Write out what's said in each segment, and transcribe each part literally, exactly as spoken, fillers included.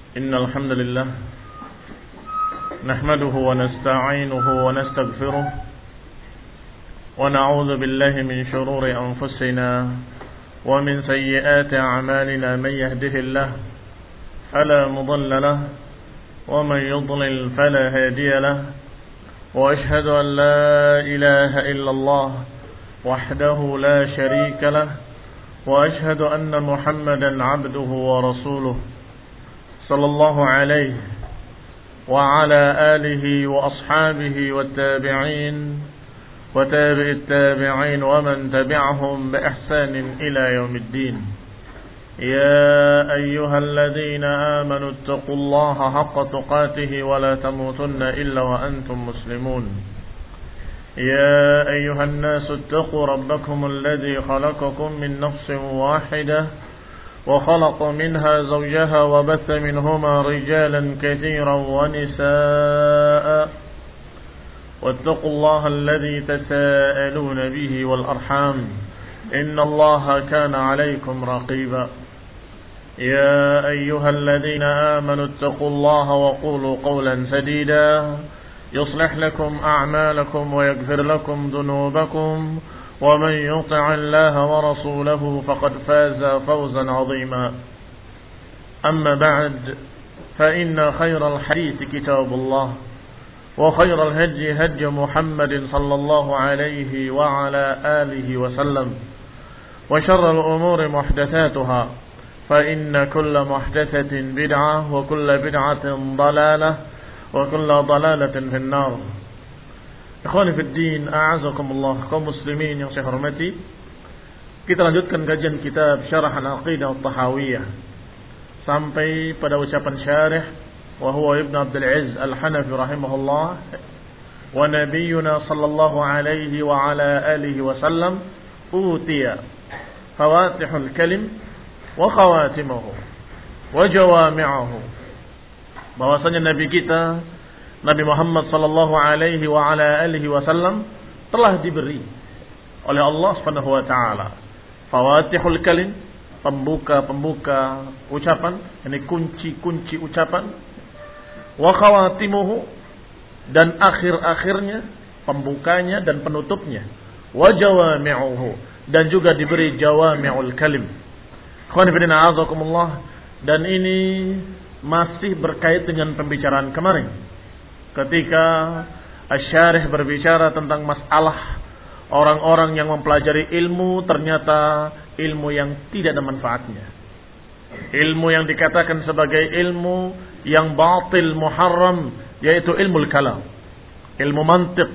إن الحمد لله نحمده ونستعينه ونستغفره ونعوذ بالله من شرور أنفسنا ومن سيئات أعمالنا. من يهده الله فلا مضل له ومن يضلل فلا هادي له وأشهد أن لا إله إلا الله وحده لا شريك له وأشهد أن محمدا عبده ورسوله صلى الله عليه وعلى آله وأصحابه والتابعين وتابع التابعين ومن تبعهم بإحسان إلى يوم الدين. يا أيها الذين آمنوا اتقوا الله حق تقاته ولا تموتن إلا وأنتم مسلمون. يا أيها الناس اتقوا ربكم الذي خلقكم من نفس واحدة وخلق منها زوجها وبث منهما رجالا كثيرا ونساء واتقوا الله الذي تساءلون به والأرحام إن الله كان عليكم رقيبا. يا أيها الذين آمنوا اتقوا الله وقولوا قولا سديدا يصلح لكم أعمالكم ويغفر لكم ذنوبكم ومن يطع الله ورسوله فقد فاز فوزا عظيما. أما بعد فإن خير الحديث كتاب الله وخير الهدي هدي محمد صلى الله عليه وعلى آله وسلم وشر الأمور محدثاتها فإن كل محدثة بدعة وكل بدعة ضلالة وكل ضلالة في النار. Ikhwani fid din, a'azakumullah, kaum muslimin yang saya hormati. Kita lanjutkan kajian kitab Syarah Al-Aqidah At-Tahawiyah sampai pada ucapan syarih wa huwa Ibn Abdul Aziz Al-Hanafi rahimahullah, wa nabiyyuna sallallahu alaihi wa ala alihi wa sallam utiya fawatihul kalim wa khawatimuhu wa jawami'uhu. Bahwasanya nabi kita Nabi Muhammad sallallahu alaihi wa ala alihi wasallam telah diberi oleh Allah Subhanahu wa taala fawatihul kalim, pembuka-pembuka ucapan, ini kunci-kunci ucapan, wa khawatimuhu, dan akhir-akhirnya, pembukanya dan penutupnya, wa jawami'uhu, dan juga diberi jawami'ul kalim. Ikhwan fillah a'azakumullah, dan ini masih berkait dengan pembicaraan kemarin ketika Asy-Syarih berbicara tentang masalah orang-orang yang mempelajari ilmu ternyata ilmu yang tidak ada manfaatnya, ilmu yang dikatakan sebagai ilmu yang batil muharram, yaitu ilmu kalam, ilmu mantiq,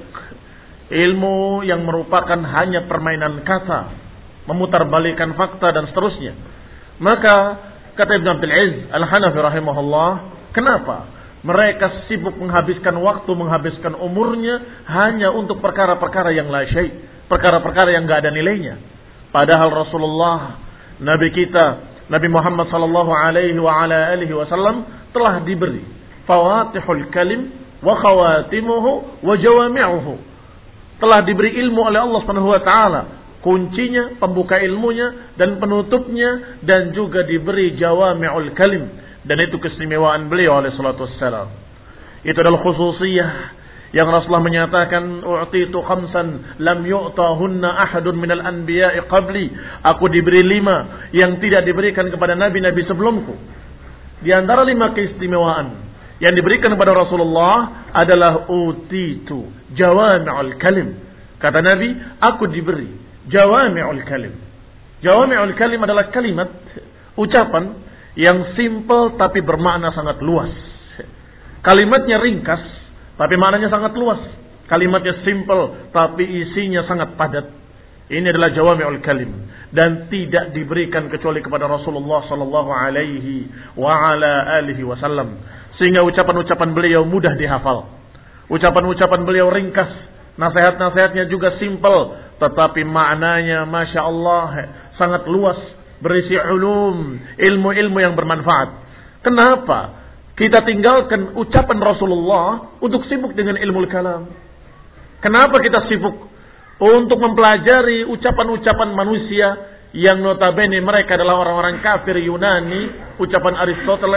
ilmu yang merupakan hanya permainan kata, memutarbalikan fakta dan seterusnya. Maka kata Ibn Abdul Aziz Al-Hanafi rahimahullah, kenapa mereka sibuk menghabiskan waktu, menghabiskan umurnya hanya untuk perkara-perkara yang la syai', perkara-perkara yang enggak ada nilainya. Padahal Rasulullah, Nabi kita, Nabi Muhammad sallallahu alaihi wa ala alihi wasallam telah diberi fawatihul kalim wa khawatimuhu wa jawami'uhu. Telah diberi ilmu oleh Allah Subhanahu wa taala, kuncinya, pembuka ilmunya dan penutupnya, dan juga diberi jawami'ul kalim. Dan itu keistimewaan beliau alaihi salatu wassalam. Itu adalah khususiyah yang Rasulullah menyatakan, u'titu khamsan lam yu'tahunna ahadun minal anbiya'i qabli. Aku diberi lima yang tidak diberikan kepada nabi-nabi sebelumku. Di antara lima keistimewaan yang diberikan kepada Rasulullah adalah utitu jawami'ul kalim. Kata Nabi, aku diberi jawami'ul kalim. Jawami'ul kalim adalah kalimat, ucapan yang simple tapi bermakna sangat luas. Kalimatnya ringkas tapi maknanya sangat luas. Kalimatnya simple tapi isinya sangat padat. Ini adalah jawami'ul kalim, dan tidak diberikan kecuali kepada Rasulullah sallallahu alaihi wa ala alihi wasallam. Sehingga ucapan-ucapan beliau mudah dihafal. Ucapan-ucapan beliau ringkas, nasihat-nasihatnya juga simple, tetapi maknanya Masya Allah sangat luas, berisi ulum, ilmu-ilmu yang bermanfaat. Kenapa kita tinggalkan ucapan Rasulullah untuk sibuk dengan ilmu kalam? Kenapa kita sibuk untuk mempelajari ucapan-ucapan manusia yang notabene mereka adalah orang-orang kafir Yunani, ucapan Aristoteles,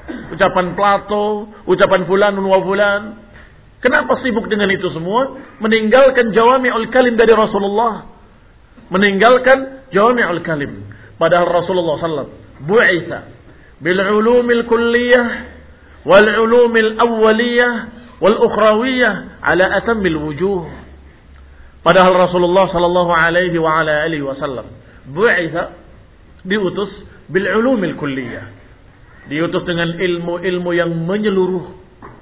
ucapan Plato, ucapan fulanun wa fulan. Kenapa sibuk dengan itu semua? Meninggalkan jawami'ul kalim dari Rasulullah. Meninggalkan jawami'ul kalim. Padahal Rasulullah sallallahu alaihi wasallam bu'itsa bil ulumil kulliyah wal ulumil awwaliyah wal ukhrawiyah ala atammil wujuh. Padahal Rasulullah sallallahu alaihi wa ala alihi wasallam bu'itsa, diutus bil ulumil kulliyah. Diutus dengan ilmu-ilmu yang menyeluruh.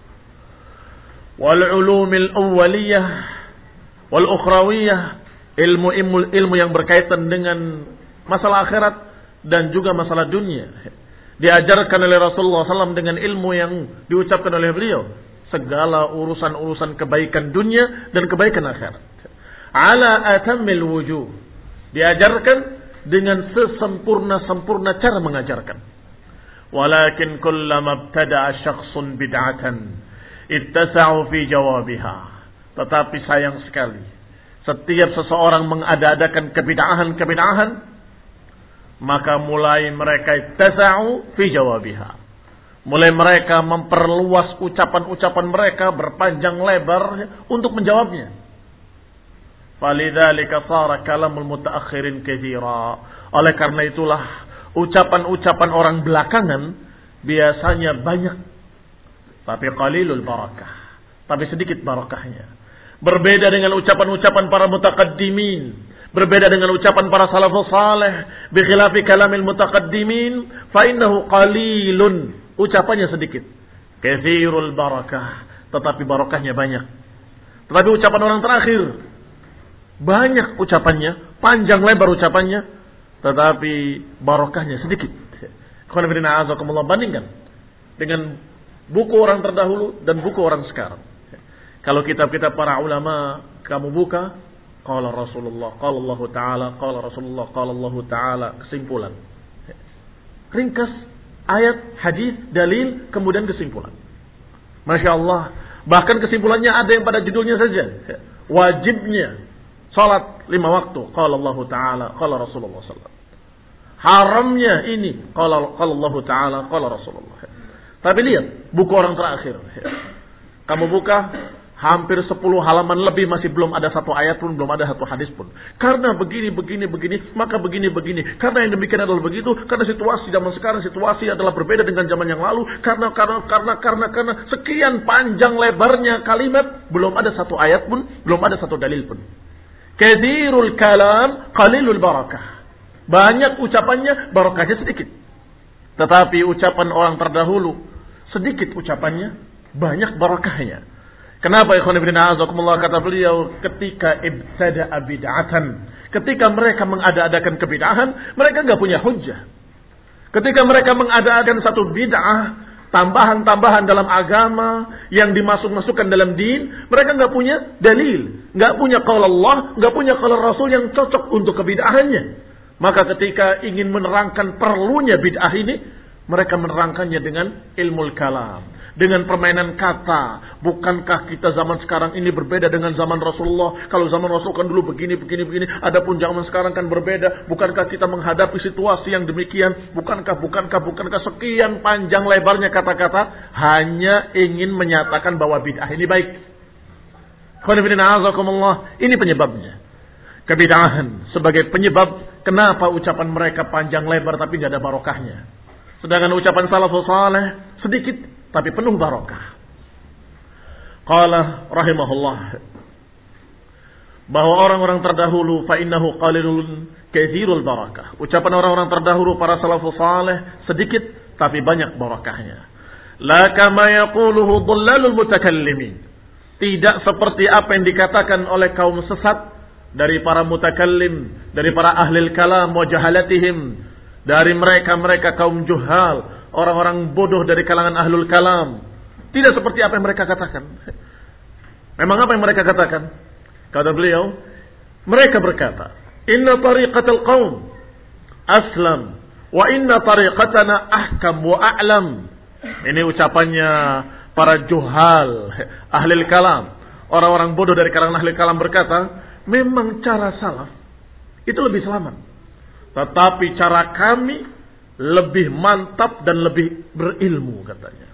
Wal ulumil awwaliyah wal ukhrawiyah, ilmu-ilmu ilmu yang berkaitan dengan masalah akhirat dan juga masalah dunia. Diajarkan oleh Rasulullah sallallahu alaihi wasallam dengan ilmu yang diucapkan oleh beliau, segala urusan-urusan kebaikan dunia dan kebaikan akhirat. Ala atammil wujuh, diajarkan dengan sesempurna-sempurna cara mengajarkan. Walakin kullama ibtada'a syakhsun bid'atan ittasa'u fi jawabiha. Tetapi sayang sekali, setiap seseorang mengada-adakan kebid'ahan-kebid'ahan, maka mulai mereka ittasa'u fi jawabiha. Mulai mereka memperluas ucapan-ucapan mereka berpanjang lebar untuk menjawabnya. Falidzalika shara kalamul mutaakhirin katsira. Oleh karena itulah ucapan-ucapan orang belakangan biasanya banyak, tapi qalilul barakah, tapi sedikit barakahnya. Berbeda dengan ucapan-ucapan para mutaqaddimin, berbeda dengan ucapan para salafus saleh. Bi khilafi kalamil mutaqaddimin fa innahu qalilun, ucapannya sedikit. Katsirul barakah, tetapi barakahnya banyak. Tetapi ucapan orang terakhir banyak ucapannya, panjang lebar ucapannya, tetapi barakahnya sedikit. Qul inna a'udzubikumullah, bandingkan dengan buku orang terdahulu dan buku orang sekarang. Kalau kitab-kitab para ulama kamu buka, qala Rasulullah, qala Allah Ta'ala, qala Rasulullah, qala Allah Ta'ala, kesimpulan. Ringkas ayat, hadis, dalil, kemudian kesimpulan. Masya Allah. Bahkan kesimpulannya ada yang pada judulnya saja. Wajibnya salat lima waktu, qala Allah Ta'ala, qala Rasulullah sallallahu alaihi wasallam. Haramnya ini, qala Allah Ta'ala, qala Rasulullah. Tapi lihat buku orang terakhir. Kamu buka hampir sepuluh halaman lebih masih belum ada satu ayat pun, belum ada satu hadis pun. Karena begini, begini, begini, maka begini, begini. Karena yang demikian adalah begitu. Karena situasi zaman sekarang, situasi adalah berbeda dengan zaman yang lalu. Karena, karena, karena, karena, karena. Sekian panjang lebarnya kalimat. Belum ada satu ayat pun, belum ada satu dalil pun. Katsirul kalam, qalilul barakah. Banyak ucapannya, barakahnya sedikit. Tetapi ucapan orang terdahulu, sedikit ucapannya, banyak barakahnya. Kenapa ikhwan fillah azakumullah, kata beliau, ketika ibtada'a bid'atan, ketika mereka mengada-adakan kebid'ahan, mereka enggak punya hujjah. Ketika mereka mengada-adakan satu bid'ah, tambahan-tambahan dalam agama yang dimasuk-masukkan dalam din, mereka enggak punya dalil, enggak punya qaul Allah, enggak punya qaul Rasul yang cocok untuk kebid'ahannya. Maka ketika ingin menerangkan perlunya bid'ah ini, mereka menerangkannya dengan ilmu kalam, dengan permainan kata. Bukankah kita zaman sekarang ini berbeda dengan zaman Rasulullah? Kalau zaman Rasul kan dulu begini, begini, begini. Adapun zaman sekarang kan berbeda. Bukankah kita menghadapi situasi yang demikian? Bukankah, bukankah, bukankah sekian panjang lebarnya kata-kata hanya ingin menyatakan bahwa bid'ah ini baik. Ini penyebabnya. Kebid'ahan sebagai penyebab kenapa ucapan mereka panjang lebar tapi tidak ada barokahnya. Sedangkan ucapan salafus saleh sedikit tapi penuh barokah. Qala rahimahullah, bahwa orang-orang terdahulu fa innahu qalilun katsirul barakah. Ucapan orang-orang terdahulu para salafus saleh sedikit tapi banyak barakahnya. La kama yaquluhu dhallalul mutakallimin. Tidak seperti apa yang dikatakan oleh kaum sesat dari para mutakallim, dari para ahlil kalam wa jahalatihim, dari mereka-mereka kaum juhal, orang-orang bodoh dari kalangan ahlul kalam. Tidak seperti apa yang mereka katakan. Memang apa yang mereka katakan? Kata beliau, mereka berkata, inna tariqatal qaum aslam wa inna tariqatana ahkam wa a'lam. Ini ucapannya para juhal, ahlil kalam, orang-orang bodoh dari kalangan ahlil kalam berkata, memang cara salaf itu lebih selamat, tetapi cara kami lebih mantap dan lebih berilmu katanya.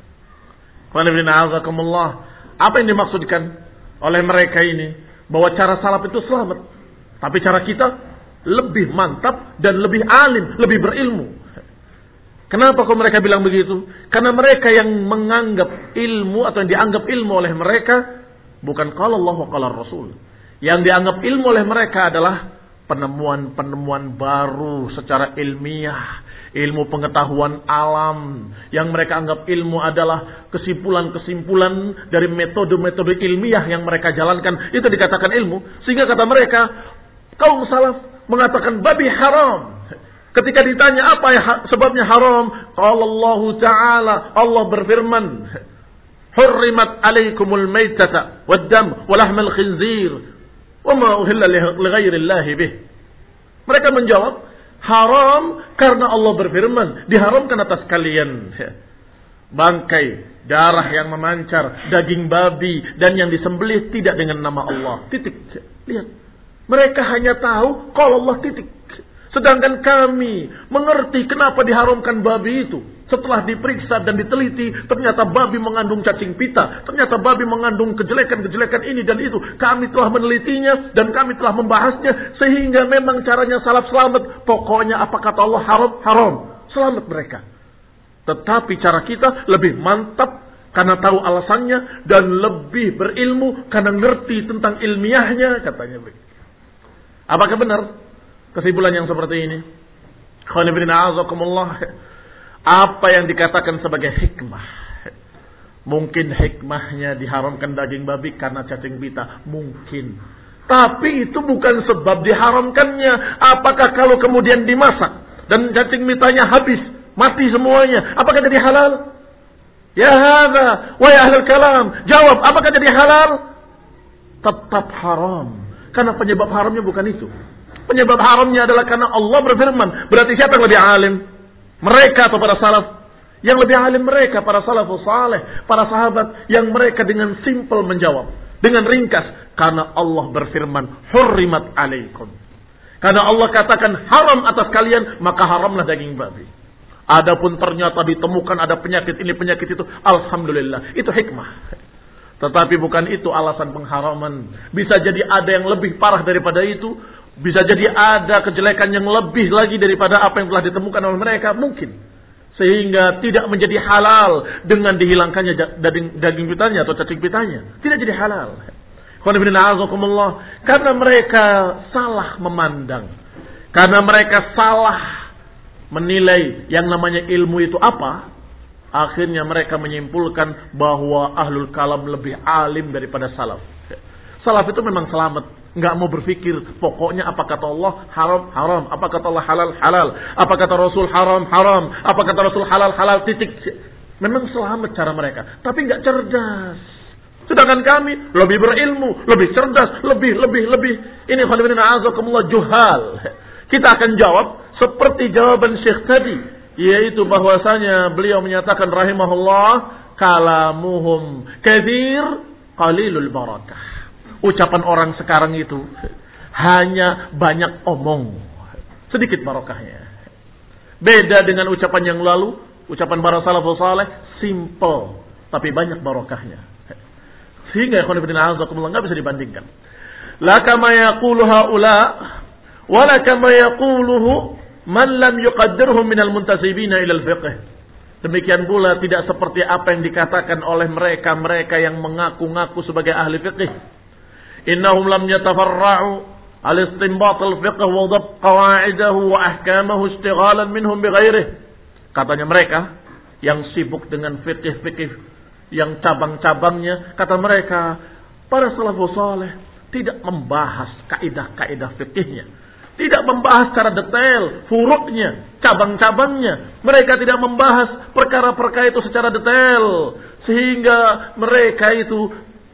Apa yang dimaksudkan oleh mereka ini? Bahwa cara salaf itu selamat. Tapi cara kita lebih mantap dan lebih alim, lebih berilmu. Kenapa kok mereka bilang begitu? Karena mereka yang menganggap ilmu atau yang dianggap ilmu oleh mereka bukan qala Allah wa qala Rasul. Yang dianggap ilmu oleh mereka adalah penemuan-penemuan baru secara ilmiah, ilmu pengetahuan alam. Yang mereka anggap ilmu adalah kesimpulan-kesimpulan dari metode-metode ilmiah yang mereka jalankan. Itu dikatakan ilmu. Sehingga kata mereka, kaum salaf mengatakan babi haram. Ketika ditanya apa ya sebabnya haram, qala Allah Ta'ala, Allah berfirman, hurrimat alaikumul maitata waddam walahmal khinzir wama uhilla li ghairillahi bih. Mereka menjawab, haram karena Allah berfirman, diharamkan atas kalian bangkai, darah yang memancar, daging babi dan yang disembelih tidak dengan nama Allah. Titik. Lihat. Mereka hanya tahu kalau Allah titik. Sedangkan kami mengerti kenapa diharamkan babi itu. Setelah diperiksa dan diteliti, ternyata babi mengandung cacing pita. Ternyata babi mengandung kejelekan-kejelekan ini dan itu. Kami telah menelitinya dan kami telah membahasnya. Sehingga memang caranya salaf selamat. Pokoknya apa kata Allah haram, haram. Selamat mereka. Tetapi cara kita lebih mantap karena tahu alasannya. Dan lebih berilmu karena ngerti tentang ilmiahnya. Katanya begitu. Apakah benar kesimpulan yang seperti ini? Apa yang dikatakan sebagai hikmah? Mungkin hikmahnya diharamkan daging babi karena cacing pita. Mungkin. Tapi itu bukan sebab diharamkannya. Apakah kalau kemudian dimasak dan cacing pitanya habis, mati semuanya, apakah jadi halal? Ya hadza wa ya ahlul kalam, jawab, apakah jadi halal? Tetap haram. Karena penyebab haramnya bukan itu. Penyebab haramnya adalah karena Allah berfirman. Berarti siapa yang lebih alim? Mereka atau para salaf? Yang lebih alim mereka, para salafus saleh, para sahabat yang mereka dengan simpel menjawab, dengan ringkas, karena Allah berfirman, hurrimat alaikum. Karena Allah katakan haram atas kalian, maka haramlah daging babi. Adapun ternyata ditemukan ada penyakit ini, penyakit itu, alhamdulillah, itu hikmah. Tetapi bukan itu alasan pengharaman. Bisa jadi ada yang lebih parah daripada itu. Bisa jadi ada kejelekan yang lebih lagi daripada apa yang telah ditemukan oleh mereka. Mungkin. Sehingga tidak menjadi halal dengan dihilangkannya daging, daging pitanya atau cacing pitanya. Tidak jadi halal. Karena mereka salah memandang. Karena mereka salah menilai yang namanya ilmu itu apa. Akhirnya mereka menyimpulkan bahwa ahlul kalam lebih alim daripada salaf. Salaf itu memang selamat. Nggak mau berpikir. Pokoknya apa kata Allah haram, haram. Apa kata Allah halal, halal. Apa kata Rasul haram, haram. Apa kata Rasul halal, halal, titik. Memang selamat cara mereka. Tapi nggak cerdas. Sedangkan kami lebih berilmu, lebih cerdas, lebih, lebih, lebih. Ini khonibina azakumullah juhal. Kita akan jawab seperti jawaban Syekh tadi. Yaitu bahwasanya beliau menyatakan rahimahullah, kalamuhum katsir qalilul barakah. Ucapan orang sekarang itu hanya banyak omong, sedikit barakahnya. Beda dengan ucapan yang lalu, ucapan para salafus saleh simple tapi banyak barakahnya. Sehingga ikhwan fillah enggak bisa dibandingkan. La kama yaqulu haula wa la kama yaquluhu man lam yuqaddirhum minal muntasibina ilal fiqh. Demikian pula tidak seperti apa yang dikatakan oleh mereka-mereka yang mengaku-ngaku sebagai ahli fiqh. Innahum lam yatafarra'u al-istinbat al-fiqh wa dhabt qawa'idahu wa ahkamahu istighalan minhum bighairihi. Katanya mereka yang sibuk dengan fikih-fikih yang cabang-cabangnya, kata mereka para salafus saleh tidak membahas kaidah-kaidah fikihnya. Tidak membahas secara detail furuknya, cabang-cabangnya. Mereka tidak membahas perkara-perkara itu secara detail. Sehingga mereka itu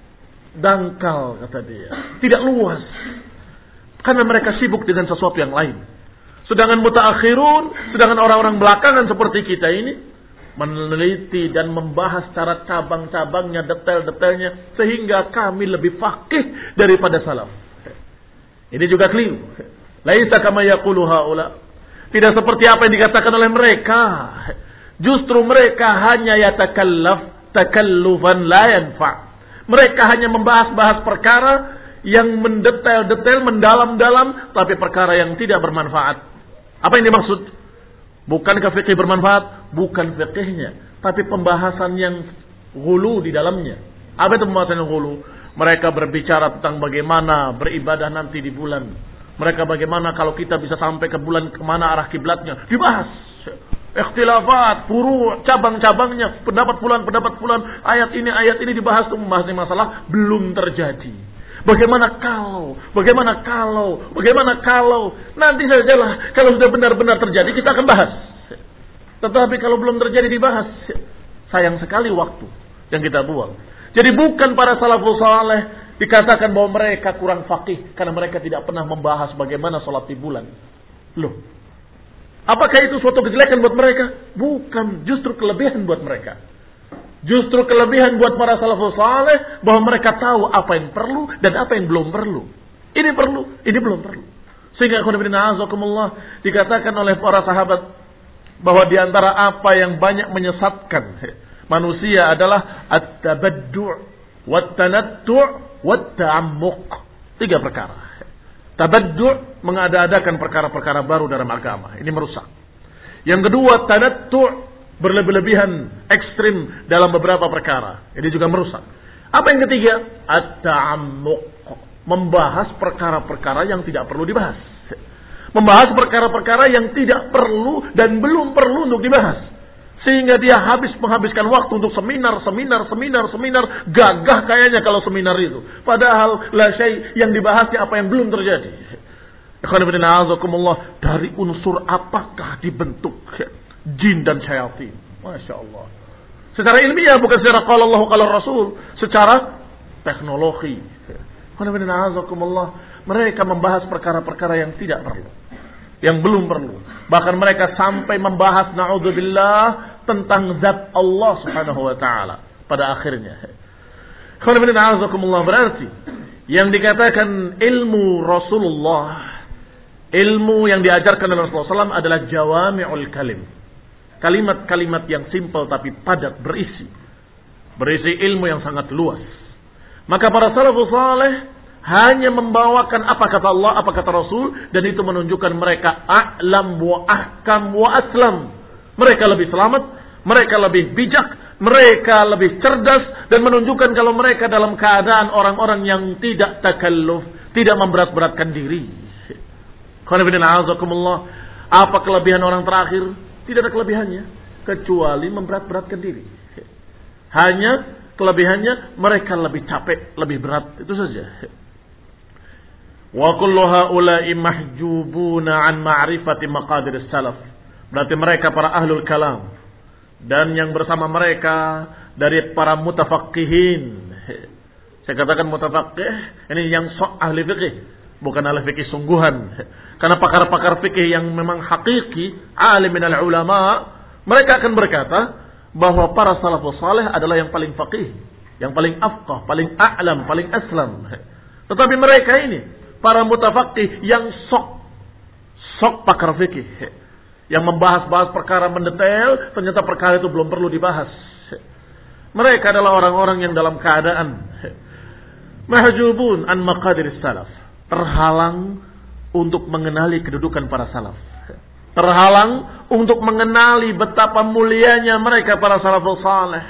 dangkal, kata dia. Tidak luas. Karena mereka sibuk dengan sesuatu yang lain. Sedangkan mutaakhirun, sedangkan orang-orang belakangan seperti kita ini, meneliti dan membahas secara cabang-cabangnya, detail-detailnya. Sehingga kami lebih faqih daripada salaf. Ini juga keliru. Laisa kama yaqulu haula. Tidak seperti apa yang dikatakan oleh mereka. Justru mereka hanya yatakallaf takallufan la yanfa'. Mereka hanya membahas-bahas perkara yang mendetail-detail, mendalam-dalam, tapi perkara yang tidak bermanfaat. Apa yang dimaksud? Bukankah fikih bermanfaat? Bukan fikihnya, tapi pembahasan yang ghulu di dalamnya. Apa itu pembahasan yang ghulu? Mereka berbicara tentang bagaimana beribadah nanti di bulan. Mereka bagaimana kalau kita bisa sampai ke bulan, kemana arah kiblatnya. Dibahas. Ikhtilafat, furu', cabang-cabangnya, pendapat fulan, pendapat fulan, ayat ini, ayat ini dibahas untuk membahas masalah belum terjadi. Bagaimana kalau, bagaimana kalau, bagaimana kalau, nanti sajalah, kalau sudah benar-benar terjadi kita akan bahas. Tetapi kalau belum terjadi dibahas, sayang sekali waktu yang kita buang. Jadi bukan para salafus saleh dikatakan bahwa mereka kurang faqih karena mereka tidak pernah membahas bagaimana salat di bulan. Loh, apakah itu suatu kejelekan buat mereka? Bukan, justru kelebihan buat mereka. Justru kelebihan buat para salafus saleh bahwa mereka tahu apa yang perlu dan apa yang belum perlu. Ini perlu, ini belum perlu. Sehingga azakumullah dikatakan oleh para sahabat bahwa di antara apa yang banyak menyesatkan manusia adalah at-tabaddu' wat-tanattu' wat-ta'ammuq. Tiga perkara. Tabaddu' mengada-adakan perkara-perkara baru dalam agama. Ini merusak. Yang kedua, tanattu' berlebih-lebihan, ekstrim dalam beberapa perkara. Ini juga merusak. Apa yang ketiga? At-ta'ammuq. Membahas perkara-perkara yang tidak perlu dibahas. Membahas perkara-perkara yang tidak perlu dan belum perlu untuk dibahas. Sehingga dia habis menghabiskan waktu untuk seminar, seminar, seminar, seminar. Gagah kayaknya kalau seminar itu. Padahal la syai' yang dibahasnya apa yang belum terjadi. Dari unsur apakah dibentuk jin dan syaitan? Masya Allah. Secara ilmiah, bukan secara qala Allah qala Rasul. Secara teknologi. Mereka membahas perkara-perkara yang tidak perlu, yang belum perlu. Bahkan mereka sampai membahas na'udzubillah tentang zat Allah Subhanahu wa taala pada akhirnya. Berarti yang dikatakan ilmu Rasulullah, ilmu yang diajarkan oleh Rasulullah sallallahu alaihi wasallam adalah jawami'ul kalim. Kalimat-kalimat yang simpel tapi padat, berisi. Berisi ilmu yang sangat luas. Maka para salafus saleh hanya membawakan apa kata Allah, apa kata Rasul, dan itu menunjukkan mereka a'lam wa ahkam wa aslam. Mereka lebih selamat, mereka lebih bijak, mereka lebih cerdas, dan menunjukkan kalau mereka dalam keadaan orang-orang yang tidak takalluf, tidak memberat-beratkan diri. Apa kelebihan orang terakhir? Tidak ada kelebihannya kecuali memberat-beratkan diri. Hanya kelebihannya mereka lebih capek, lebih berat, itu saja. Wa kullu haula'i mahjubuna an ma'rifati maqadir salaf. Berarti mereka para ahlul kalam dan yang bersama mereka dari para mutafaqqihin. Saya katakan mutafaqih, ini yang sok ahli fikih, bukan ahli fikih sungguhan. Karena pakar-pakar fikih yang memang hakiki, alim minal ulama, mereka akan berkata bahwa para salafus saleh adalah yang paling faqih, yang paling afqah, paling a'lam, paling aslam. Tetapi mereka ini para mutafaqih yang sok sok pakar fikih, yang membahas-bahas perkara mendetail, ternyata perkara itu belum perlu dibahas. Mereka adalah orang-orang yang dalam keadaan mahjubun an maqadir salaf, terhalang untuk mengenali kedudukan para salaf, terhalang untuk mengenali betapa mulianya mereka para salafus saleh.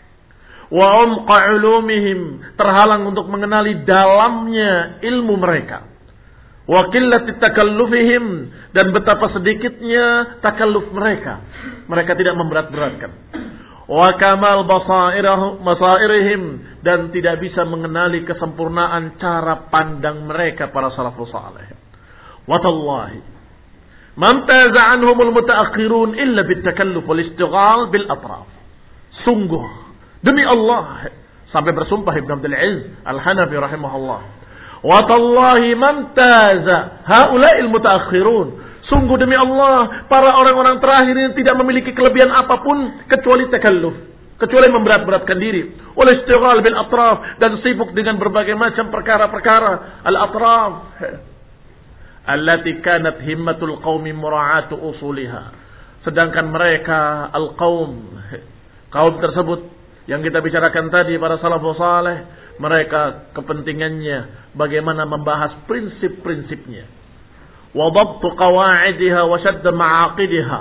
Wa umqa ulumihim, terhalang untuk mengenali dalamnya ilmu mereka. Wa qillati takallufihim, dan betapa sedikitnya takalluf mereka. Mereka tidak memberat-beratkan. Wa kamal basairahum masairihim, dan tidak bisa mengenali kesempurnaan cara pandang mereka para salafus saleh. Wa tallahi man taza anhumul mutaakhirun illa bitakalluf wal istighal bil atraf. Sungguh, demi Allah, sampai bersumpah Ibn Abdul Aziz Al-Hanafi rahimahullah, wa tallahi man taza haula'il mutaakhirun, sungguh demi Allah, para orang-orang terakhir ini tidak memiliki kelebihan apapun kecuali takalluf, kecuali memberat-beratkan diri, wal istighal bil atraf, dan sibuk dengan berbagai macam perkara-perkara. Al atraf allati kanat himmatul qaumi mura'atu usuliha. Sedangkan mereka al-qaum, kaum tersebut yang kita bicarakan tadi para salafus saleh, mereka kepentingannya bagaimana membahas prinsip-prinsipnya. Wa dhabtu qawa'idiha wa shadd ma'aqidiha.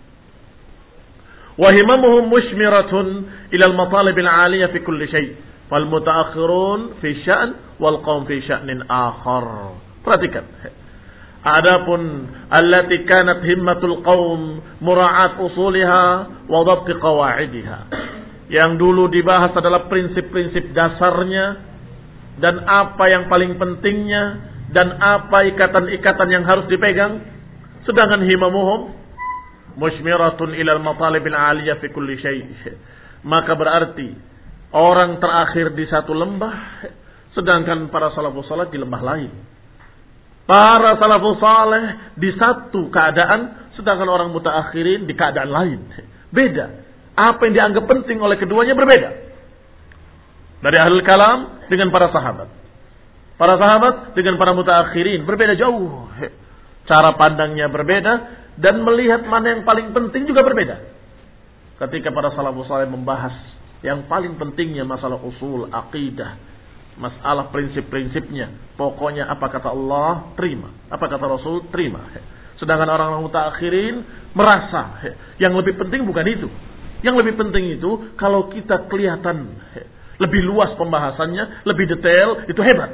Wa himamuhum mushmiratun ila al-matalib al-'aliyah fi kulli shay'. Fal mutaakhirun fi sya'n wal qaum fi sya'nin akhar. Perhatikan. Adapun allati kanat himmatul qaum mura'at usuliha wa dhabt qawa'idiha. Yang dulu dibahas adalah prinsip-prinsip dasarnya dan apa yang paling pentingnya dan apa ikatan-ikatan yang harus dipegang. Sedangkan himamuhum mushmiratun ila al-matalib al-'aliyah fi kulli syai'. Maka berarti orang terakhir di satu lembah, sedangkan para salafus saleh di lembah lain. Para salafus saleh di satu keadaan, sedangkan orang mutaakhirin di keadaan lain. Beda. Apa yang dianggap penting oleh keduanya berbeda. Dari ahlul kalam dengan para sahabat. Para sahabat dengan para mutaakhirin berbeda jauh. Cara pandangnya berbeda dan melihat mana yang paling penting juga berbeda. Ketika para salafus saleh membahas yang paling pentingnya masalah usul, aqidah, masalah prinsip-prinsipnya. Pokoknya apa kata Allah, terima. Apa kata Rasul, terima. Sedangkan orang-orang mutaakhirin merasa yang lebih penting bukan itu. Yang lebih penting itu kalau kita kelihatan lebih luas pembahasannya, lebih detail, itu hebat.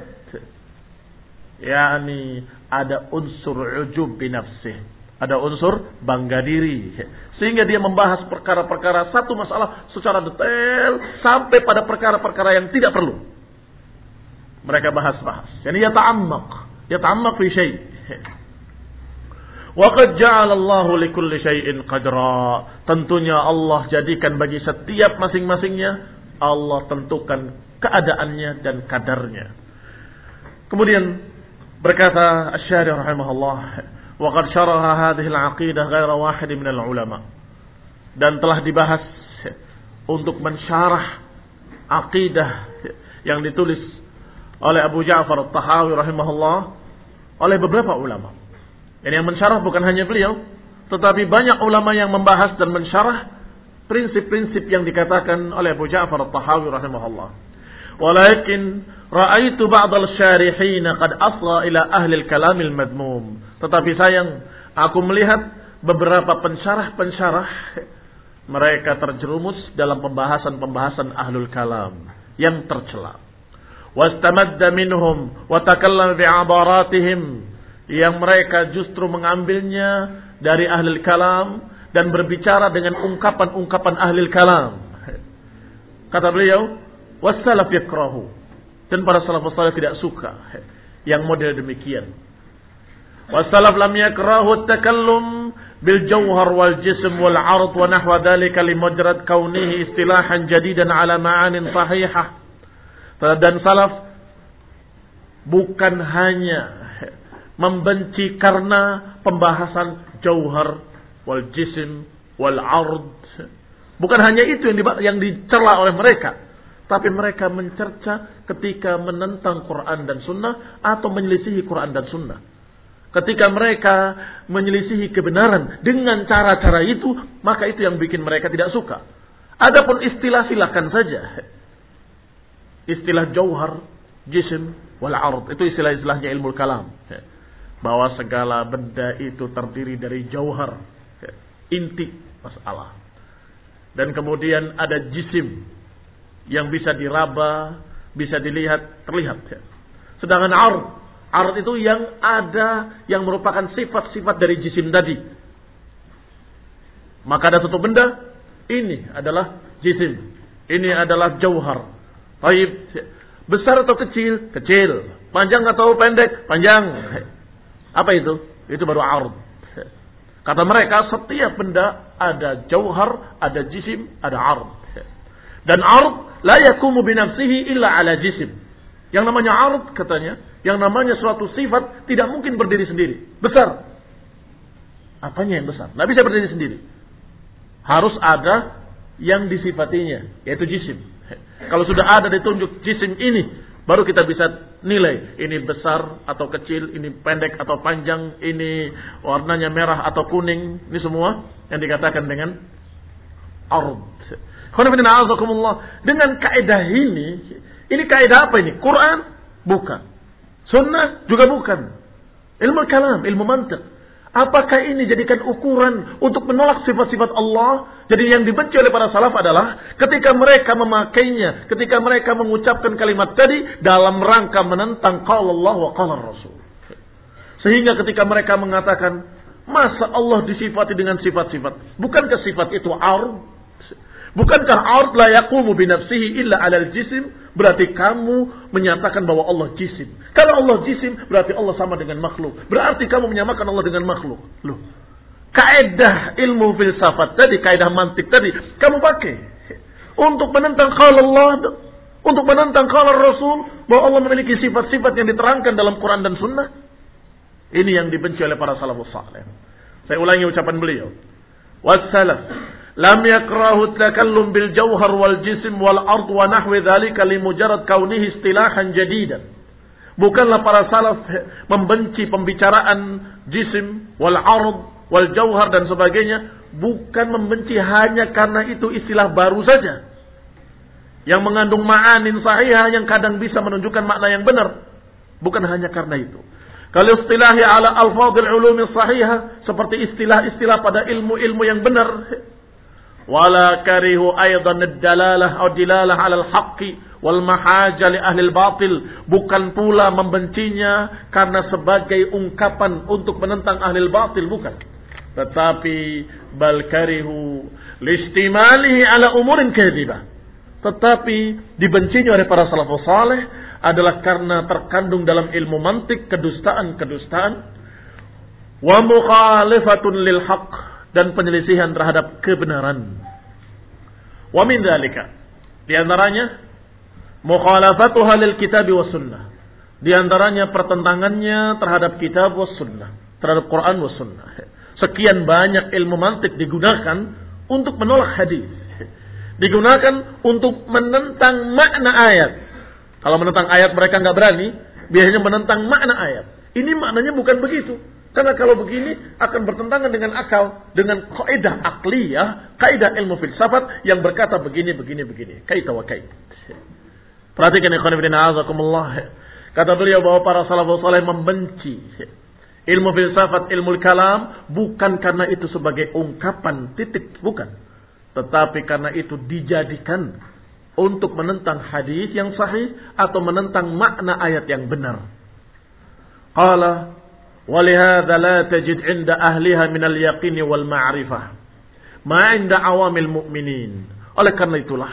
yakni ada unsur ujub binafsih, ada unsur bangga diri, sehingga dia membahas perkara-perkara satu masalah secara detail sampai pada perkara-perkara yang tidak perlu mereka bahas-bahas. Yani yata'ammaq, yata'ammaq fi syai'. Wa qad ja'ala Allahu likulli syai'in qadra. Tentunya Allah jadikan bagi setiap masing-masingnya, Allah tentukan keadaannya dan kadarnya. Kemudian berkata Asy-Syarih rahimahullah, wa qad syaraha hadhihi al-'aqidah ghairu wahid min al-ulama. Dan telah dibahas untuk mensyarah aqidah yang ditulis oleh Abu Ja'far At-Tahawi rahimahullah oleh beberapa ulama. Dan yang mensyarah bukan hanya beliau, tetapi banyak ulama yang membahas dan mensyarah prinsip-prinsip yang dikatakan oleh Abu Ja'far At-Tahawi rahimahullah. Walakin ra'aitu ba'd al-syarihin qad asla ila ahli al-kalam al-madmum. Tetapi sayang, aku melihat beberapa pensyarah-pensyarah mereka terjerumus dalam pembahasan-pembahasan ahlul kalam yang tercela. Wastamadda minhum wa takallama bi'abaratihim, yang mereka justru mengambilnya dari ahlul kalam dan berbicara dengan ungkapan-ungkapan ahlul kalam. Kata beliau, wassalaf yakrahu, dan para salafus saleh tidak suka yang model demikian. Wassalaf lam yakrahu at-takallum bil jawhar wal jism wal 'ard wa nahwa dhalika li mujrad kaunihi istilahan jadidan ala ma'anin sahihah. Dan salaf bukan hanya membenci karena pembahasan jauhar wal jism wal 'ard. Bukan hanya itu yang, di, yang dicela oleh mereka, tapi mereka mencerca ketika menentang Quran dan Sunnah atau menyelisihi Quran dan Sunnah. Ketika mereka menyelisihi kebenaran dengan cara-cara itu, maka itu yang bikin mereka tidak suka. Adapun istilah silakan saja. Istilah jauhar, jism wal 'ard itu istilah-istilahnya ilmu kalam. Bahwa segala benda itu terdiri dari jauhar, inti masalah. Dan kemudian ada jisim yang bisa diraba, bisa dilihat, terlihat. Sedangkan ard, ard itu yang ada, yang merupakan sifat-sifat dari jisim tadi. Maka ada satu benda, ini adalah jisim, ini adalah jauhar. Baik, besar atau kecil? Kecil. Panjang atau pendek? Panjang. Apa itu? Itu baru ard. Kata mereka, setiap benda ada jauhar, ada jisim, ada ard. Dan ard la yakumu binafsihi illa ala jisim. Yang namanya ard katanya, yang namanya suatu sifat tidak mungkin berdiri sendiri. Besar. Apanya yang besar? Tidak bisa berdiri sendiri. Harus ada yang disifatinya, yaitu jisim. Kalau sudah ada ditunjuk jisim ini Baru kita bisa nilai ini besar atau kecil, ini pendek atau panjang, ini warnanya merah atau kuning. Ini semua yang dikatakan dengan ard. Dengan kaidah ini, ini kaidah apa ini? Quran? Bukan. Sunnah juga bukan. Ilmu kalam, ilmu mantiq. Apakah ini jadikan ukuran untuk menolak sifat-sifat Allah? Jadi yang dibenci oleh para salaf adalah ketika mereka memakainya, ketika mereka mengucapkan kalimat tadi dalam rangka menentang qala Allah wa qala Rasul. Sehingga ketika mereka mengatakan, masa Allah disifati dengan sifat-sifat? Bukankah sifat itu ard? Bukankah ard la yaqumu bi nafsihi illa 'alal jisim? Berarti kamu menyatakan bahwa Allah jisim. Kalau Allah jisim, berarti Allah sama dengan makhluk. Berarti kamu menyamakan Allah dengan makhluk. Loh. Kaidah ilmu filsafat tadi, kaidah mantik tadi, kamu pakai untuk menentang qala Allah, untuk menentang qala Rasul, bahwa Allah memiliki sifat-sifat yang diterangkan dalam Quran dan Sunnah. Ini yang dibenci oleh para salafus saleh. Saya ulangi ucapan beliau. Wassalaf lam yakrahu takallum bil jauhar wal jism wal ard wa nahwi dzalika li mujarrad kaunihi istilahan jadidan. Bukanlah para salaf membenci pembicaraan jisim wal ard wal jauhar dan sebagainya, bukan membenci hanya karena itu istilah baru saja yang mengandung ma'anin sahihah yang kadang bisa menunjukkan makna yang benar. Bukan hanya karena itu. Kalau istilahi ala alfadhil ulumi sahihah, seperti istilah-istilah pada ilmu-ilmu yang benar. Wala karihu aidan ad-dalalah atau dilalah 'ala al-haqqi wal mahaja li ahli al-batil, bukan pula membencinya karena sebagai ungkapan untuk menentang ahli al-batil, bukan. Tetapi bal karihu listimalihi 'ala umurin kadhibah. Tetapi dibencinya oleh para salafus saleh adalah karena terkandung dalam ilmu mantik kedustaan-kedustaan wa mukhalifatun lil haqq, dan penyelisihan terhadap kebenaran. Wa min dzalika, di antaranya mukhalafatuha lil kitab was sunnah. Di antaranya pertentangannya terhadap kitab was sunnah, terhadap Quran was sunnah. Sekian banyak ilmu mantik digunakan untuk menolak hadis. Digunakan untuk menentang makna ayat. Kalau menentang ayat mereka enggak berani, biasanya menentang makna ayat. Ini maknanya bukan begitu. Karena kalau begini akan bertentangan dengan akal, dengan kaidah akliyah, kaidah ilmu filsafat yang berkata begini, begini, begini. Kaita wa kait. Perhatikan ikhwan fillah azakumullah. Kata beliau bahwa para salafus saleh membenci ilmu filsafat, ilmu kalam, bukan karena itu sebagai ungkapan titik, bukan. Tetapi karena itu dijadikan untuk menentang hadis yang sahih atau menentang makna ayat yang benar. Qala ولهذا لا تجد عند أهلها من اليقين والمعرفة ما عند عوام المؤمنين. Oleh karena itulah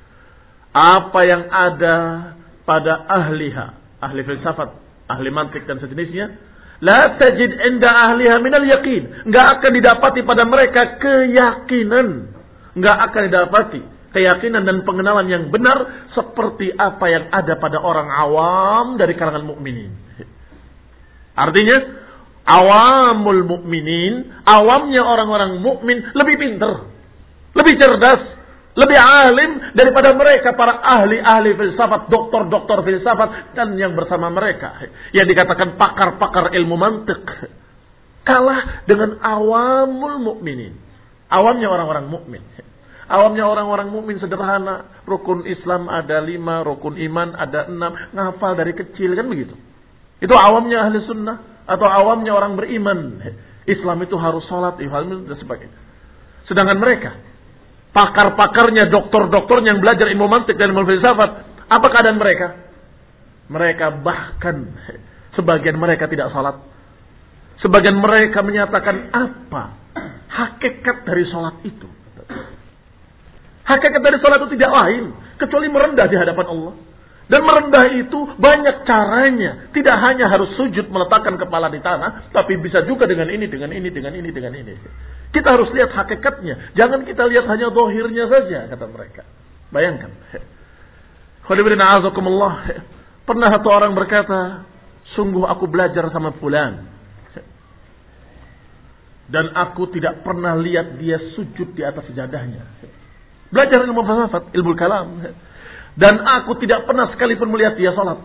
apa yang ada pada ahliha, ahli filsafat, ahli mantik dan sejenisnya, la tajid inda ahliha min al-yaqin, enggak akan didapati pada mereka keyakinan, enggak akan didapati keyakinan dan pengenalan yang benar seperti apa yang ada pada orang awam dari kalangan mukminin. Artinya, awamul mukminin, awamnya orang-orang mukmin lebih pintar, lebih cerdas, lebih alim daripada mereka para ahli-ahli filsafat, doktor-doktor filsafat dan yang bersama mereka yang dikatakan pakar-pakar ilmu mantik. Kalah dengan awamul mukminin. Awamnya orang-orang mukmin. Awamnya orang-orang mukmin sederhana, rukun Islam ada lima, rukun iman ada enam, ngafal dari kecil kan begitu. Itu awamnya ahli sunnah atau awamnya orang beriman. Islam itu harus sholat, dan sebagainya. Sedangkan mereka, pakar-pakarnya, doktor-doktornya yang belajar ilmu mantik dan ilmu filsafat, apa keadaan mereka? Mereka bahkan sebagian mereka tidak sholat. Sebagian mereka menyatakan apa hakikat dari sholat itu. Hakikat dari sholat itu tidak lain kecuali merendah di hadapan Allah. Dan merendah itu banyak caranya. Tidak hanya harus sujud meletakkan kepala di tanah, tapi bisa juga dengan ini, dengan ini, dengan ini, dengan ini. Kita harus lihat hakikatnya. Jangan kita lihat hanya zahirnya saja, kata mereka. Bayangkan. Pernah satu orang berkata, sungguh aku belajar sama fulan. Dan aku tidak pernah lihat dia sujud di atas sajadahnya. Belajar ilmu falsafat, ilmu kalam. Dan aku tidak pernah sekalipun melihat dia sholat.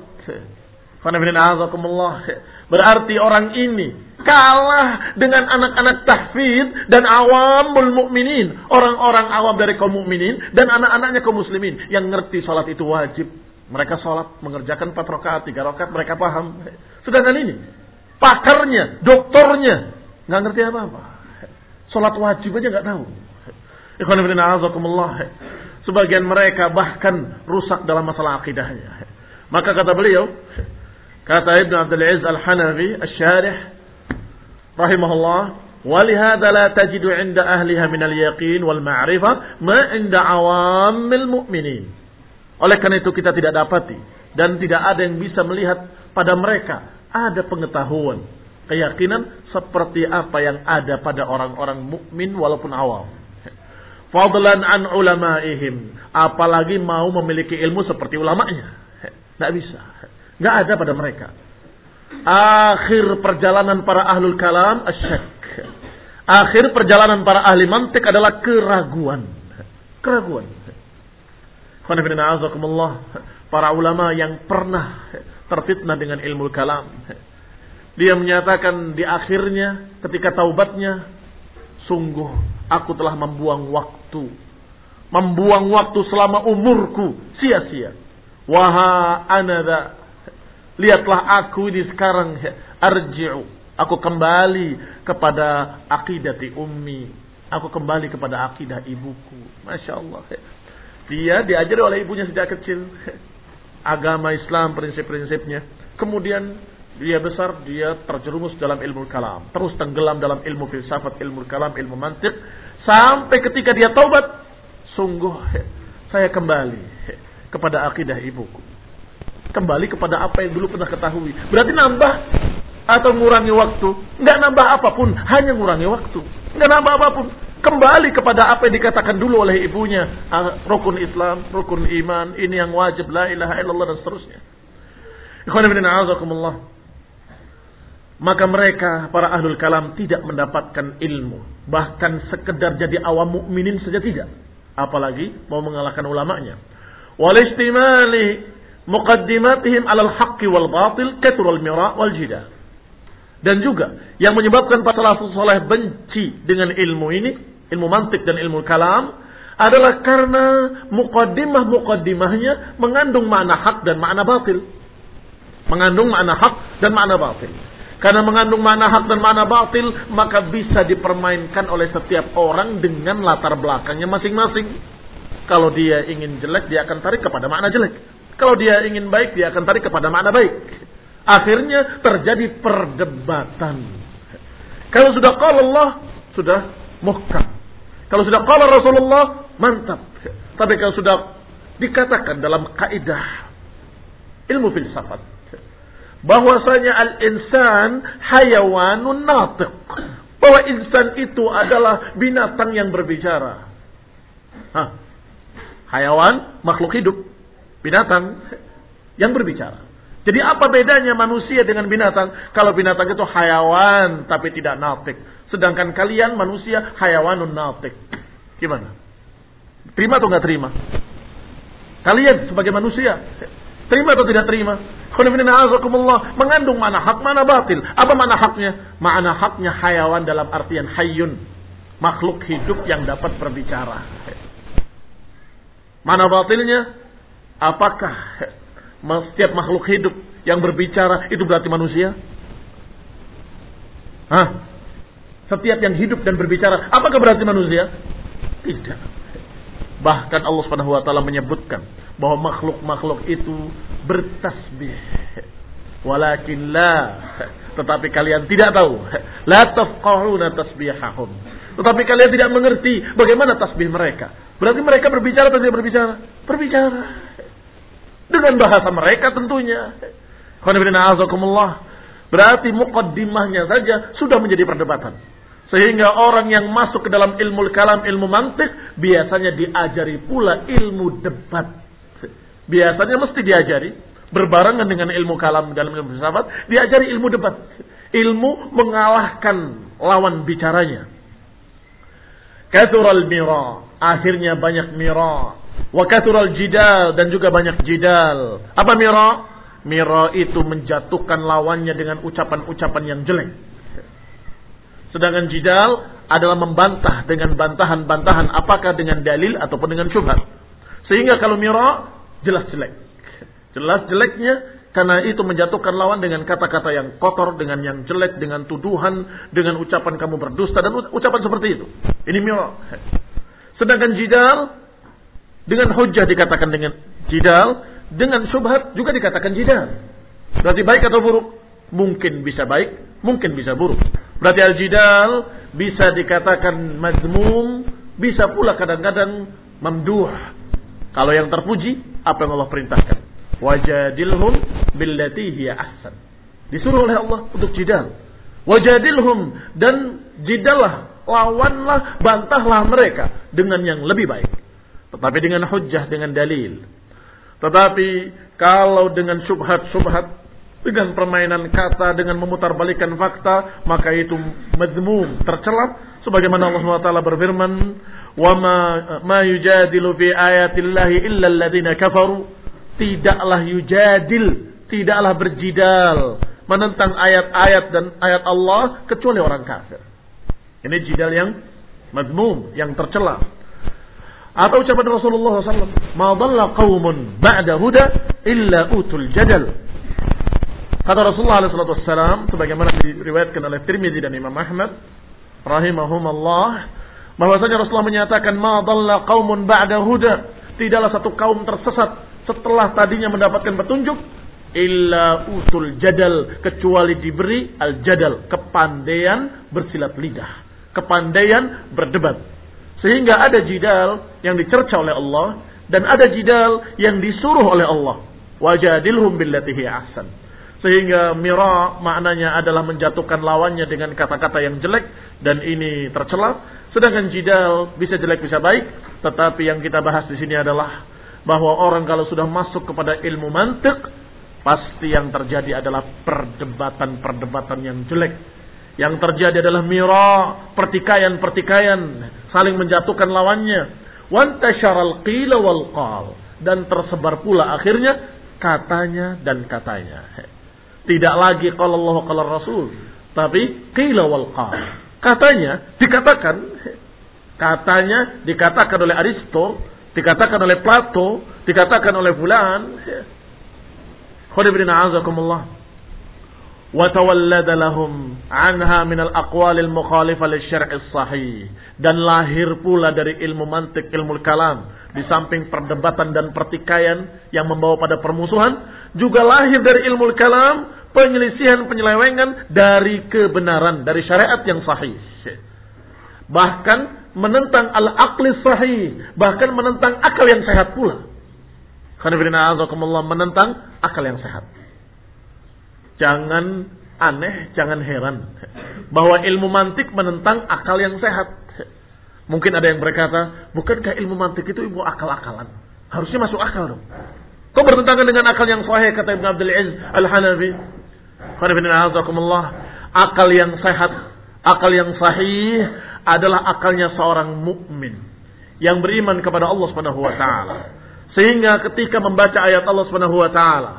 Berarti orang ini kalah dengan anak-anak tahfidz dan awamul mukminin, orang-orang awam dari kaum mukminin dan anak-anaknya kaum muslimin yang ngerti sholat itu wajib. Mereka sholat mengerjakan empat rakaat, tiga rakaat, mereka paham. Sedangkan ini pakarnya, doktornya nggak ngerti apa-apa. Sholat wajib aja nggak tahu. Ikhwan fillah a'azakumullah. Sebagian mereka bahkan rusak dalam masalah akidahnya. Maka kata beliau, kata Ibnu Abdul Aziz Al-Hanafi Asy-Syarih rahimahullah, "Walihada la tajidu 'inda ahliha min al-yaqin wal ma'rifah ma 'inda 'awamil mu'minin." Oleh karena itu kita tidak dapati dan tidak ada yang bisa melihat pada mereka ada pengetahuan, keyakinan seperti apa yang ada pada orang-orang mukmin walaupun awam. Fadlan an ulama'ihim, apalagi mau memiliki ilmu seperti ulamanya. Tidak bisa. Tidak ada pada mereka. Akhir perjalanan para ahlul kalam asyak. Akhir perjalanan para ahli mantik adalah keraguan. Keraguan. Para ulama yang pernah terfitnah dengan ilmu kalam, dia menyatakan di akhirnya ketika taubatnya, sungguh aku telah membuang waktu. Membuang waktu selama umurku sia-sia. Waha anada, lihatlah aku ini sekarang, arji'u, aku kembali kepada akidati ummi, aku kembali kepada akidah ibuku. Masya Allah. Dia diajari oleh ibunya sejak kecil agama Islam, prinsip-prinsipnya. Kemudian dia besar, dia terjerumus dalam ilmu kalam, terus tenggelam dalam ilmu filsafat, ilmu kalam, ilmu mantiq, sampai ketika dia taubat, sungguh saya kembali kepada akidah ibuku, kembali kepada apa yang dulu pernah ketahui. Berarti nambah atau ngurangi waktu? Enggak nambah apapun, hanya ngurangi waktu. Enggak nambah apapun, kembali kepada apa yang dikatakan dulu oleh ibunya, rukun Islam, rukun iman, ini yang wajib, la ilaha illallah dan seterusnya. Ikhwan fillah a'azakumullah. Maka mereka para ahlul kalam tidak mendapatkan ilmu, bahkan sekedar jadi awam mukminin saja tidak, apalagi mau mengalahkan ulamanya. Wal istimali muqaddimatihim 'alal haqqi wal batil kathral mira' wal jidal. Dan juga yang menyebabkan para salafus saleh benci dengan ilmu ini, ilmu mantik dan ilmu kalam, adalah karena muqaddimah-muqaddimahnya mengandung makna hak dan makna batil. Mengandung makna hak dan makna batil. Karena mengandung makna hak dan makna batil, maka bisa dipermainkan oleh setiap orang dengan latar belakangnya masing-masing. Kalau dia ingin jelek, dia akan tarik kepada makna jelek. Kalau dia ingin baik, dia akan tarik kepada makna baik. Akhirnya terjadi perdebatan. Kalau sudah qala Allah, sudah muhkam. Kalau sudah qala Rasulullah, mantap. Tapi kalau sudah dikatakan dalam kaidah ilmu filsafat bahwasanya al-insan hayawanun natiq, bahwa insan itu adalah binatang yang berbicara. Hah. Hayawan, makhluk hidup, binatang yang berbicara. Jadi apa bedanya manusia dengan binatang? Kalau binatang itu hayawan tapi tidak natik, sedangkan kalian manusia hayawanun natik. Gimana? Terima atau nggak terima? Kalian sebagai manusia terima atau tidak terima? Mengandung mana hak, mana batil. Apa mana haknya? Makna haknya hayawan dalam artian hayyun, makhluk hidup yang dapat berbicara. Mana batilnya? Apakah setiap makhluk hidup yang berbicara itu berarti manusia? Hah? Setiap yang hidup dan berbicara, apakah berarti manusia? Tidak. Bahkan Allah Subhanahu wa taala menyebutkan bahwa makhluk-makhluk itu bertasbih. Walakin la, tetapi kalian tidak tahu. La tafqahuna tasbihahum. Tetapi kalian tidak mengerti bagaimana tasbih mereka. Berarti mereka berbicara atau tidak berbicara? Berbicara. Dengan bahasa mereka tentunya. Berarti muqaddimahnya saja sudah menjadi perdebatan. Sehingga orang yang masuk ke dalam ilmu kalam, ilmu mantik, biasanya diajari pula ilmu debat. Biasanya mesti diajari berbarengan dengan ilmu kalam dalam ilmu filsafat, diajari ilmu debat. Ilmu mengalahkan lawan bicaranya. Kathural mira, akhirnya banyak mira, Wa kathural jidal, dan juga banyak jidal. Apa mira? Mira itu menjatuhkan lawannya dengan ucapan-ucapan yang jelek. Sedangkan jidal adalah membantah dengan bantahan-bantahan, apakah dengan dalil ataupun dengan syubhat. Sehingga kalau mira jelas jelek. Jelas jeleknya karena itu menjatuhkan lawan dengan kata-kata yang kotor, dengan yang jelek, dengan tuduhan, dengan ucapan kamu berdusta dan ucapan seperti itu. Ini mira. Sedangkan jidal dengan hujjah dikatakan dengan jidal, dengan syubhat juga dikatakan jidal. Berarti baik atau buruk? Mungkin bisa baik, mungkin bisa buruk. Berarti al-jidal bisa dikatakan mazmum, bisa pula kadang-kadang mamduh. Kalau yang terpuji, apa yang Allah perintahkan? Wajadilhum billati hiya ahsan. Disuruh oleh Allah untuk jidal. Wajadilhum, dan jidallah, lawanlah, bantahlah mereka dengan yang lebih baik. Tetapi dengan hujjah, dengan dalil. Tetapi kalau dengan syubhat-syubhat, dengan permainan kata, dengan memutarbalikkan fakta, maka itu mazmum, tercela. Sebagaimana Allah subhanahu wa taala berfirman, "Wa ma ma yujadilu fi ayatillahi illa alladziina kafaru." Tidaklah yujadil, tidaklah berjidal menentang ayat-ayat dan ayat Allah kecuali orang kafir. Ini jidal yang mazmum, yang tercela. Atau ucapan Rasulullah shallallahu alaihi wasallam, "Ma dhalla qaumun ba'da huda illa utul jadal." Kata Rasulullah shallallahu alaihi wasallam, sebagaimana diriwayatkan oleh Tirmidzi dan Imam Ahmad rahimahumullah, bahwasanya Rasulullah menyatakan, "Ma dhalla qaumun ba'da huda." Tidaklah satu kaum tersesat setelah tadinya mendapatkan petunjuk, illa utul jadal, kecuali diberi al-jadal, kepandaian bersilat lidah, kepandaian berdebat. Sehingga ada jidal yang dicerca oleh Allah dan ada jidal yang disuruh oleh Allah. Wajadilhum billati hiya ahsan. Sehingga mira maknanya adalah menjatuhkan lawannya dengan kata-kata yang jelek, dan ini tercela. Sedangkan jidal bisa jelek bisa baik, tetapi yang kita bahas di sini adalah bahwa orang kalau sudah masuk kepada ilmu mantiq, pasti yang terjadi adalah perdebatan-perdebatan yang jelek. Yang terjadi adalah mira, pertikaian-pertikaian, saling menjatuhkan lawannya. Wantasharal qila wal qal, dan tersebar pula akhirnya katanya dan katanya. Tidak lagi qala Allah qala Rasul, tapi qila wal qal. Katanya dikatakan, katanya dikatakan oleh Aristo, dikatakan oleh Plato, dikatakan oleh fulan. Khudibina azakumullah. Wa tawallada lahum anha min al-aqwal al-mukhalifah lisyar'i as-sahih, dan lahir pula dari ilmu mantik, ilmu kalam, di samping perdebatan dan pertikaian yang membawa pada permusuhan, juga lahir dari ilmu kalam penyelisihan, penyelewengan dari kebenaran, dari syariat yang sahih. Bahkan menentang al-aqli sahih, bahkan menentang akal yang sehat pula. Khonibina azakumullah, menentang akal yang sehat. Jangan aneh, jangan heran bahwa ilmu mantik menentang akal yang sehat. Mungkin ada yang berkata, bukankah ilmu mantik itu ilmu akal-akalan? Harusnya masuk akal dong. Kok bertentangan dengan akal yang sahih, kata Ibn Abdul Aziz Al-Hanafi. Khonibina azakumullah, akal yang sehat, akal yang sahih adalah akalnya seorang mukmin yang beriman kepada Allah Subhanahu wa taala. Sehingga ketika membaca ayat Allah Subhanahu wa taala,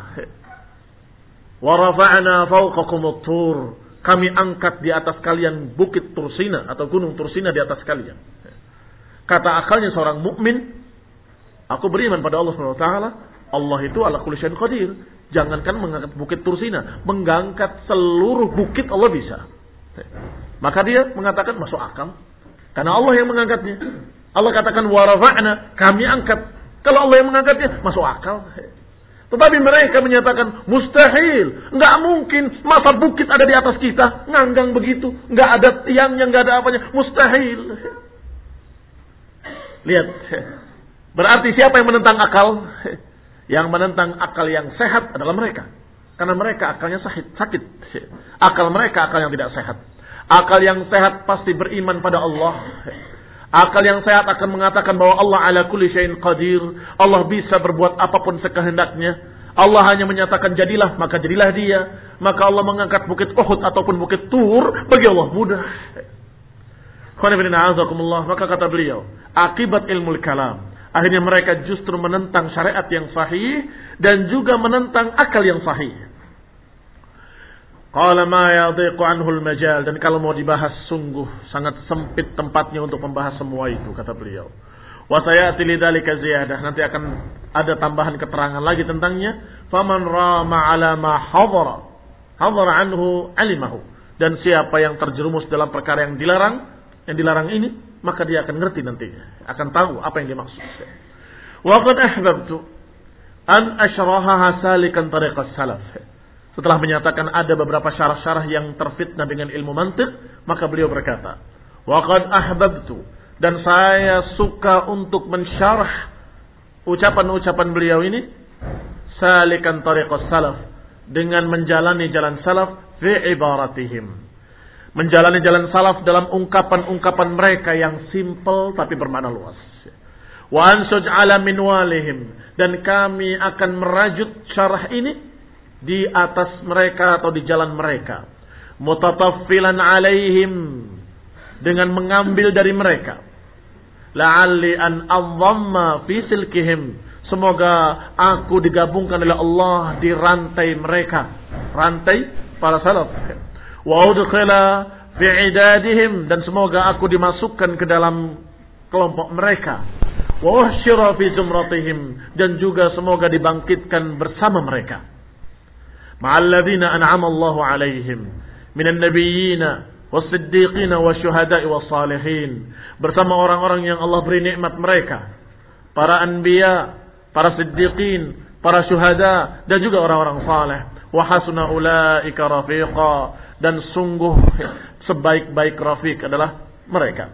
"Wa rafa'na fawqakumut tur," kami angkat di atas kalian bukit Tursina atau gunung Tursina di atas kalian. Kata akalnya seorang mukmin, aku beriman pada Allah Subhanahu wa taala, Allah itu ala kulli syai'in qadir. Jangankan mengangkat bukit Tursina, mengangkat seluruh bukit Allah bisa. Maka dia mengatakan masuk akal. Karena Allah yang mengangkatnya. Allah katakan wa rafa'na, kami angkat. Kalau Allah yang mengangkatnya, masuk akal. Tetapi mereka menyatakan mustahil. Enggak mungkin, masa bukit ada di atas kita. Nganggang begitu. Enggak ada tiangnya, enggak ada apanya. Mustahil. Lihat. Berarti siapa yang menentang akal? Yang menentang akal yang sehat adalah mereka. Karena mereka akalnya sakit. sakit. Akal mereka akal yang tidak sehat. Akal yang sehat pasti beriman pada Allah. Akal yang sehat akan mengatakan bahwa Allah ala kulli syai'in qadir. Allah bisa berbuat apapun sekehendaknya. Allah hanya menyatakan jadilah, maka jadilah dia. Maka Allah mengangkat bukit Uhud ataupun bukit Tur, bagi Allah mudah. Maka kata beliau, akibat ilmu kalam, Akhirnya mereka justru menentang syariat yang sahih dan juga menentang akal yang sahih. Qala ma yadhiqu anhu al-majal, dan kalau mau dibahas sungguh sangat sempit tempatnya untuk membahas semua itu, kata beliau. Wa sayati lidzalika ziyadah, nanti akan ada tambahan keterangan lagi tentangnya. Faman rama ala ma hadara hadara anhu alimahu, dan siapa yang terjerumus dalam perkara yang dilarang, yang dilarang ini, maka dia akan ngerti nantinya, akan tahu apa yang dimaksud. Wa qad ahbabtu an ashrahaha salikan tariqas salaf. Setelah menyatakan ada beberapa syarah-syarah yang terfitnah dengan ilmu mantiq, maka beliau berkata, wa qad ahbabtu, dan saya suka untuk mensyarah ucapan-ucapan beliau ini, salikan tariqas salaf, dengan menjalani jalan salaf fi ibaratihim, menjalani jalan salaf dalam ungkapan-ungkapan mereka yang simpel tapi bermakna luas. Wa ansuj ala minwalihim, dan kami akan merajut syarah ini di atas mereka atau di jalan mereka. Mutataffilan alaihim, dengan mengambil dari mereka. La'alli an adhamma fi silkihim, semoga aku digabungkan oleh Allah di rantai mereka, rantai para salaf. Wa udkhila fi idadihim, dan semoga aku dimasukkan ke dalam kelompok mereka. Wa uhsyira fi zumratihim, dan juga semoga dibangkitkan bersama mereka. Ma'al ladzina an'ama Allahu 'alaihim minan nabiyyina was-siddiqina wasyuhada'i was-salihin, bersama orang-orang yang Allah beri nikmat mereka, para anbiya, para siddiqin, para syuhada, dan juga orang-orang saleh. Wa hasuna ulaika rafiqa, dan sungguh sebaik-baik rafiq adalah mereka.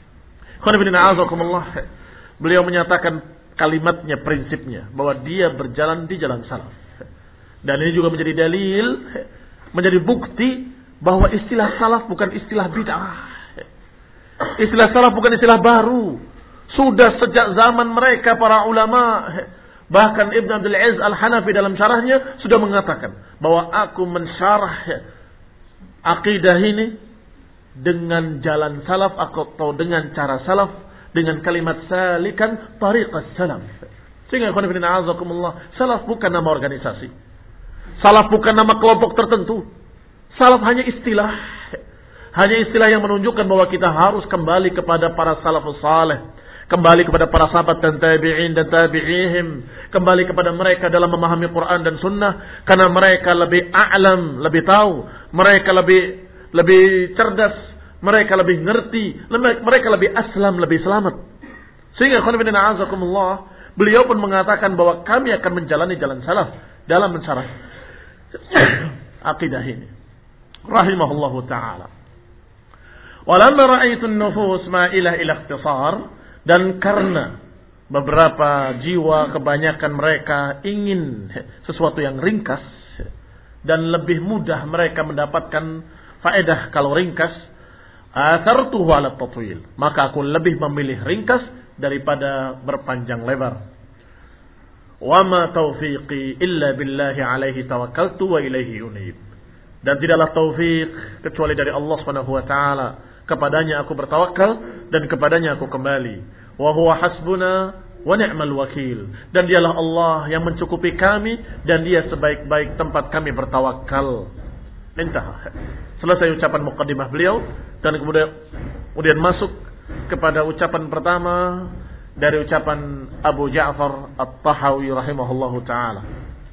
Beliau menyatakan kalimatnya, prinsipnya, bahwa dia berjalan di jalan salaf. Dan ini juga menjadi dalil, menjadi bukti bahwa istilah salaf bukan istilah bid'ah. Istilah salaf bukan istilah baru. Sudah sejak zaman mereka para ulama. Bahkan Ibn Abdul Aziz Al-Hanafi dalam syarahnya sudah mengatakan bahwa aku mensyarah akidah ini dengan jalan salaf atau dengan cara salaf, dengan kalimat salikan tariqas salaf. Sehingga salaf bukan nama organisasi, salaf bukan nama kelompok tertentu, salaf hanya istilah, hanya istilah yang menunjukkan bahwa kita harus kembali kepada para salafus saleh, kembali kepada para sahabat dan tabi'in dan tabi'ihim, kembali kepada mereka dalam memahami Quran dan Sunnah, karena mereka lebih a'lam, lebih tahu, mereka lebih lebih cerdas, mereka lebih ngerti, mereka lebih aslam, lebih selamat. Sehingga khonibina azakumullah, beliau pun mengatakan bahwa kami akan menjalani jalan salaf dalam mensyarah akidah ini. Rahimahullahu ta'ala. Walamma ra'aitu an-nufus ma'ilah ila ikhtisar, dan karena beberapa jiwa kebanyakan mereka ingin sesuatu yang ringkas dan lebih mudah mereka mendapatkan faedah kalau ringkas, athartuhu ala tatwil, maka aku lebih memilih ringkas daripada berpanjang lebar. Wa ma taufiqi illa billahi alaihi tawakkaltu wa ilaihi unib, dan tidaklah taufik kecuali dari Allah Subhanahu wa taala, kepadanya aku bertawakal dan kepadanya aku kembali. Wa huwa hasbuna wa ni'mal wakil, dan dialah Allah yang mencukupi kami dan dia sebaik-baik tempat kami bertawakal. Intah. Selesai ucapan muqaddimah beliau, dan kemudian kemudian masuk kepada ucapan pertama dari ucapan Abu Ja'far At-Tahawi rahimahullahu taala.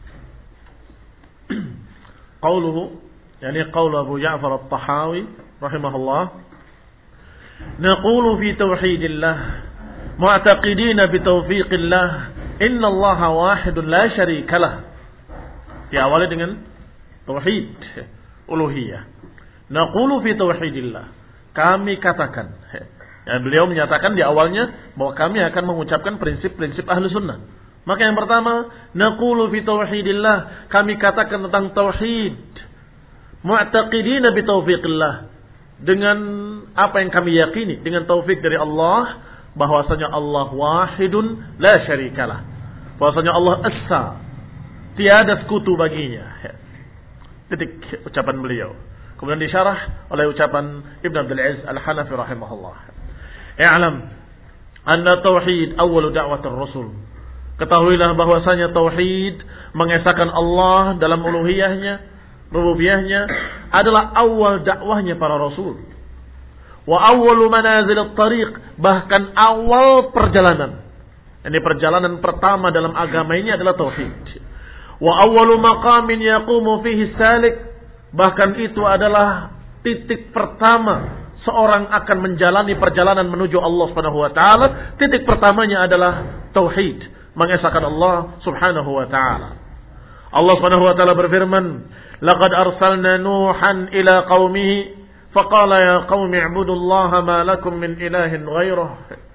Qauluhu, yani qaul Abu Ja'far At-Tahawi rahimahullah, naqulu fi tauhidillah mu'taqidina bi taufiqillah inna Allaha wahidun la syarika lah. Diawali dengan tauhid uluhiyah. Naqulu fi tauhidillah, kami katakan, ya, beliau menyatakan di awalnya bahwa kami akan mengucapkan prinsip-prinsip ahlu sunnah. Maka yang pertama, naqulu fi tauhidillah, kami katakan tentang tauhid, mu'taqidina bi taufiqillah, dengan apa yang kami yakini, dengan taufik dari Allah, bahwasanya Allah wahidun la syarikalah, bahwasanya Allah esa, tiada sekutu baginya. Titik ucapan beliau. Kemudian disyarah oleh ucapan Ibn Abdul Aziz Al-Hanafi rahimahullah. I'lam Anna tauhid awwalu da'watir rasul. Ketahuilah bahwasanya tauhid mengesahkan Allah dalam uluhiyahnya, rububiyahnya adalah awal dakwahnya para rasul. Wa awwalu manazilit tariq, bahkan awal perjalanan. Ini perjalanan pertama dalam agama ini adalah tauhid. Wa awwalu maqamin yaqumu fihi salik, bahkan itu adalah titik pertama seorang akan menjalani perjalanan menuju Allah Subhanahu wa taala. Titik pertamanya adalah tauhid, mengesahkan Allah Subhanahu wa taala. Allah Subhanahu wa taala berfirman, "Laqad arsalna Nuhan ila qaumihi faqala ya qaumi ibudullaha ma lakum min ilahin ghairuh."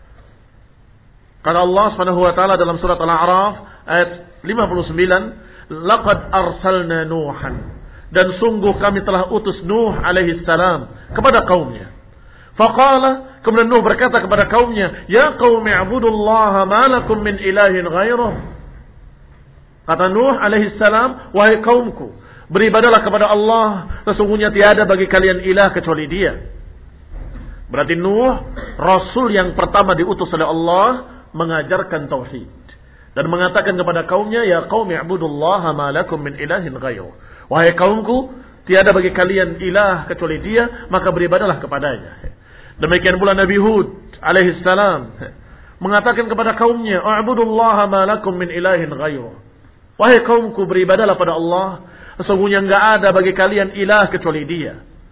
Kata Allah Subhanahu wa taala dalam surat Al-A'raf ayat lima puluh sembilan, "Laqad arsalna Nuhan." Dan sungguh kami telah utus Nuh alaihi salam kepada kaumnya. Faqala, kemudian Nuh berkata kepada kaumnya, "Ya qaumi ibudullaha ma lakum min ilahin ghairuh." Kata Nuh alaihi salam, "Wahai kaumku, beribadalah kepada Allah, sesungguhnya tiada bagi kalian ilah kecuali Dia." Berarti Nuh rasul yang pertama diutus oleh Allah mengajarkan tauhid dan mengatakan kepada kaumnya, "Ya qaumi ibudullaha ma lakum min ilahin ghairuh." Wahai kaumku, tiada bagi kalian ilah kecuali Dia, maka beribadalah kepadanya. Demikian pula Nabi Hud alaihi salam mengatakan kepada kaumnya, "U'budullaha ma lakum min ilahin ghairuh." Wahai kaumku, beribadalah pada Allah, sesungguhnya enggak ada bagi kalian ilah kecuali Dia.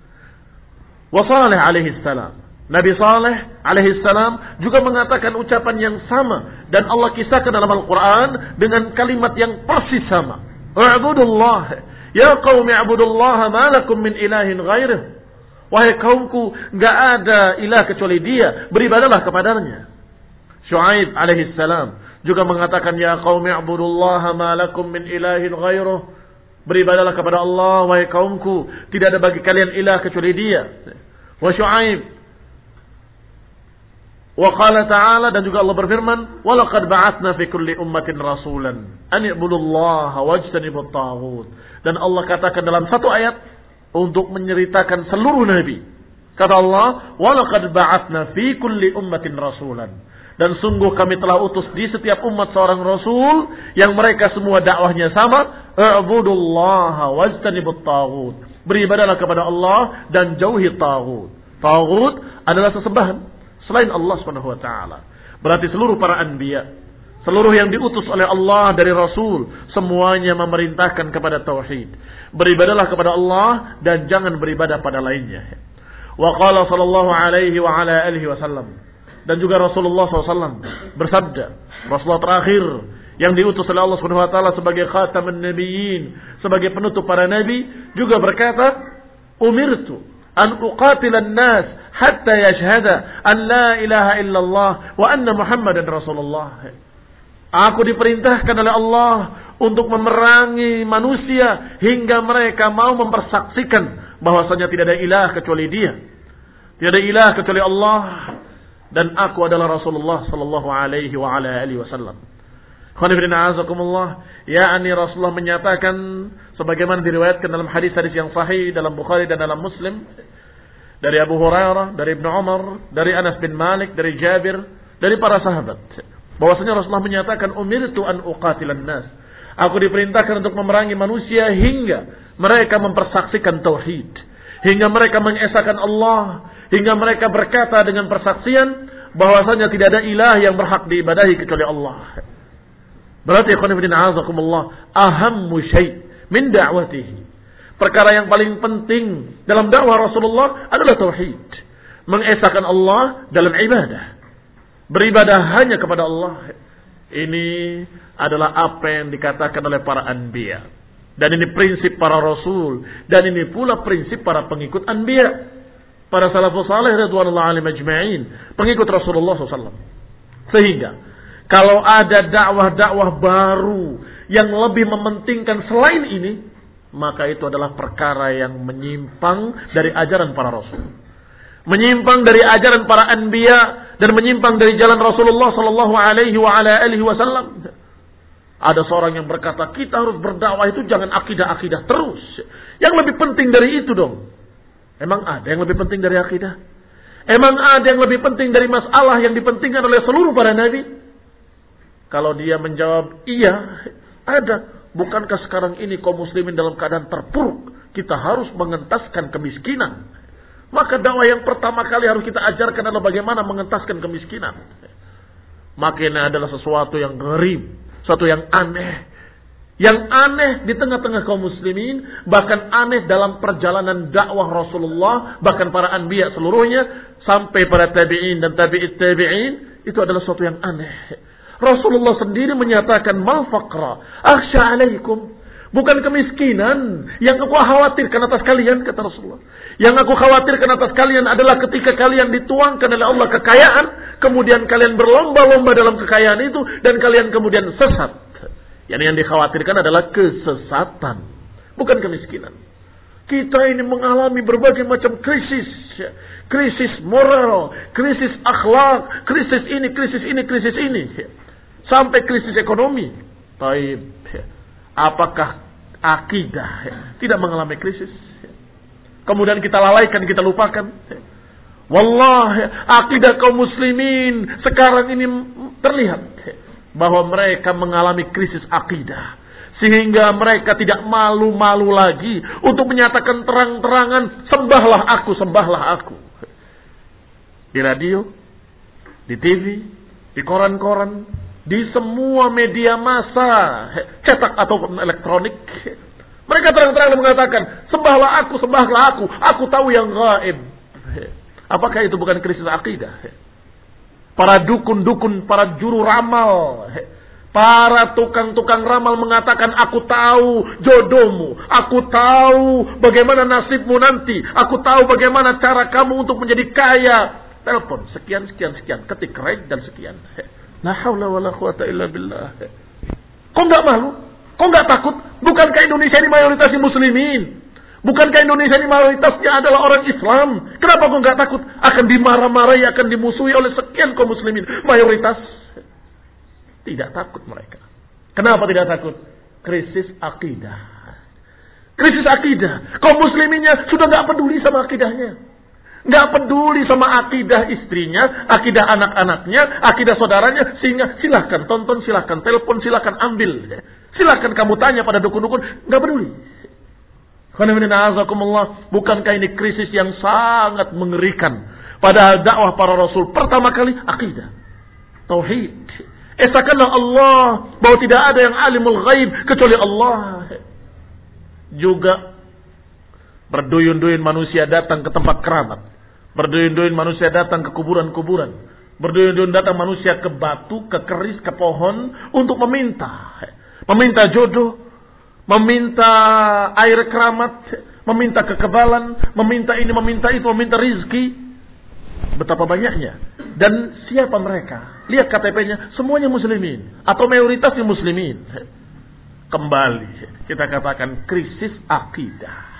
Wa Saleh alaihi salam, Nabi Saleh alaihi salam juga mengatakan ucapan yang sama dan Allah kisahkan dalam Al-Qur'an dengan kalimat yang persis sama. "U'budullah, ya qaumi ibudullaha ma lakum min ilahin ghairuh." Wahai kaumku, enggak ada ilah kecuali Dia, beribadalah kepadanya. Syuaib alaihi salam juga mengatakan, "Ya qaumi ibudullaha ma lakum min ilahin ghairuh." Beribadalah kepada Allah, wahai kaumku, tidak ada bagi kalian ilah kecuali Dia. Wa Syuaib. Wa qala ta'ala, dan juga Allah berfirman, "Wa laqad ba'atsna fi kulli ummatin rasulan an i'budullaha wajtanibut taghut." Dan Allah katakan dalam satu ayat untuk menceritakan seluruh nabi. Kata Allah, "Wa laqad ba'atsna fi kulli ummatin rasulan." Dan sungguh kami telah utus di setiap umat seorang rasul yang mereka semua dakwahnya sama, "I'budullaha wajtanibut taghut." Beribadalah kepada Allah dan jauhi taghut. Taghut adalah sesembahan selain Allah Subhanahu wa taala. Berarti seluruh para anbiya, seluruh yang diutus oleh Allah dari rasul, semuanya memerintahkan kepada tauhid. Beribadalah kepada Allah dan jangan beribadah pada lainnya. Wa qala sallallahu alaihi wa ala alihi wasallam, dan juga Rasulullah sallallahu alaihi wasallam bersabda, Rasulullah terakhir yang diutus oleh Allah Subhanahu wa taala sebagai khataman nabiyyin, sebagai penutup para nabi, juga berkata, "Umirtu an uqatilan nas hatta yashhada an la ilaha illallah wa anna Muhammadan Rasulullah." Aku diperintahkan oleh Allah untuk memerangi manusia hingga mereka mau mempersaksikan bahwasanya tidak ada ilah kecuali Dia, tidak ada ilah kecuali Allah, dan aku adalah Rasulullah sallallahu alaihi wa ala alihi wasallam. Khonifidina azakumullah, yakni Rasulullah menyatakan sebagaimana diriwayatkan dalam hadis-hadis yang sahih dalam Bukhari dan dalam Muslim dari Abu Hurairah, dari Ibnu Umar, dari Anas bin Malik, dari Jabir, dari para sahabat, bahwasanya Rasulullah menyatakan, "Umirtu an uqatilan nas." Aku diperintahkan untuk memerangi manusia hingga mereka mempersaksikan tauhid, hingga mereka mengesahkan Allah, hingga mereka berkata dengan persaksian bahwasanya tidak ada ilah yang berhak diibadahi kecuali Allah. Berarti ikhwanifidin azakumullah, ahammu syai' min da'watihi, perkara yang paling penting dalam dakwah Rasulullah adalah tauhid, mengesahkan Allah dalam ibadah, beribadah hanya kepada Allah. Ini adalah apa yang dikatakan oleh para anbiya, dan ini prinsip para rasul, dan ini pula prinsip para pengikut anbiya, para salafus salih radhiyallahu anhum ajma'in, pengikut Rasulullah sallallahu alaihi wasallam. Sehingga kalau ada dakwah-dakwah baru yang lebih mementingkan selain ini, maka itu adalah perkara yang menyimpang dari ajaran para rasul, menyimpang dari ajaran para anbiya, dan menyimpang dari jalan Rasulullah sallallahu alaihi wa ala alihi wasallam. Ada seorang yang berkata, kita harus berdakwah itu jangan akidah-akidah terus. Yang lebih penting dari itu dong. Emang ada yang lebih penting dari akidah? Emang ada yang lebih penting dari masalah yang dipentingkan oleh seluruh para nabi? Kalau dia menjawab, iya, ada. Bukankah sekarang ini kaum muslimin dalam keadaan terpuruk? Kita harus mengentaskan kemiskinan. Maka dakwah yang pertama kali harus kita ajarkan adalah bagaimana mengentaskan kemiskinan. Maka ini adalah sesuatu yang gharib, sesuatu yang aneh. Yang aneh di tengah-tengah kaum muslimin, bahkan aneh dalam perjalanan dakwah Rasulullah, bahkan para anbiya seluruhnya, sampai para tabi'in dan tabi'it tabi'in, itu adalah sesuatu yang aneh. Rasulullah sendiri menyatakan, mal faqra, akhsha alaikum. Bukan kemiskinan yang aku khawatirkan atas kalian, kata Rasulullah. Yang aku khawatirkan atas kalian adalah ketika kalian dituangkan oleh Allah kekayaan, kemudian kalian berlomba-lomba dalam kekayaan itu, dan kalian kemudian sesat. Yang yang dikhawatirkan adalah kesesatan, bukan kemiskinan. Kita ini mengalami berbagai macam krisis. Krisis moral, krisis akhlak, krisis ini, krisis ini, krisis ini. Sampai krisis ekonomi. Taib. Apakah akidah tidak mengalami krisis? Kemudian kita lalaikan, kita lupakan. Wallahi, akidah kaum muslimin sekarang ini terlihat bahwa mereka mengalami krisis akidah. Sehingga mereka tidak malu-malu lagi untuk menyatakan terang-terangan, sembahlah aku, sembahlah aku. Di radio, di T V, di koran-koran, di semua media massa, cetak atau elektronik. Mereka terang-terangan mengatakan, sembahlah aku, sembahlah aku, aku tahu yang gaib. Apakah itu bukan krisis akidah? Para dukun-dukun, para juru ramal, para tukang-tukang ramal mengatakan, aku tahu jodohmu, aku tahu bagaimana nasibmu nanti, aku tahu bagaimana cara kamu untuk menjadi kaya. Telepon, sekian, sekian, sekian, ketik rek dan sekian. La haula wala quwata illa billah. Kok nggak malu? Kok nggak takut? Bukankah Indonesia ini mayoritasnya muslimin? Bukankah Indonesia ini mayoritasnya adalah orang Islam? Kenapa kok nggak takut? Akan dimarah-marahi, akan dimusuhi oleh sekian kaum muslimin. Mayoritas tidak takut mereka. Kenapa tidak takut? Krisis akidah. Krisis akidah. Kaum musliminnya sudah nggak peduli sama akidahnya. Nggak peduli sama akidah istrinya, akidah anak-anaknya, akidah saudaranya. Sehingga silahkan tonton, silahkan telepon, silahkan ambil. Silahkan kamu tanya pada dukun-dukun. Nggak peduli. Bukankah ini krisis yang sangat mengerikan? Padahal dakwah para rasul pertama kali akidah, tauhid. Esakanlah Allah bahwa tidak ada yang alimul ghaib kecuali Allah. Juga berduyun-duyun manusia datang ke tempat keramat, berduyun-duyun manusia datang ke kuburan-kuburan, berduyun-duyun datang manusia ke batu, ke keris, ke pohon untuk meminta, meminta jodoh, meminta air keramat, meminta kekebalan, meminta ini, meminta itu, meminta rizki. Betapa banyaknya. Dan siapa mereka? Lihat K T P-nya, semuanya muslimin atau mayoritasnya muslimin. Kembali kita katakan krisis akidah.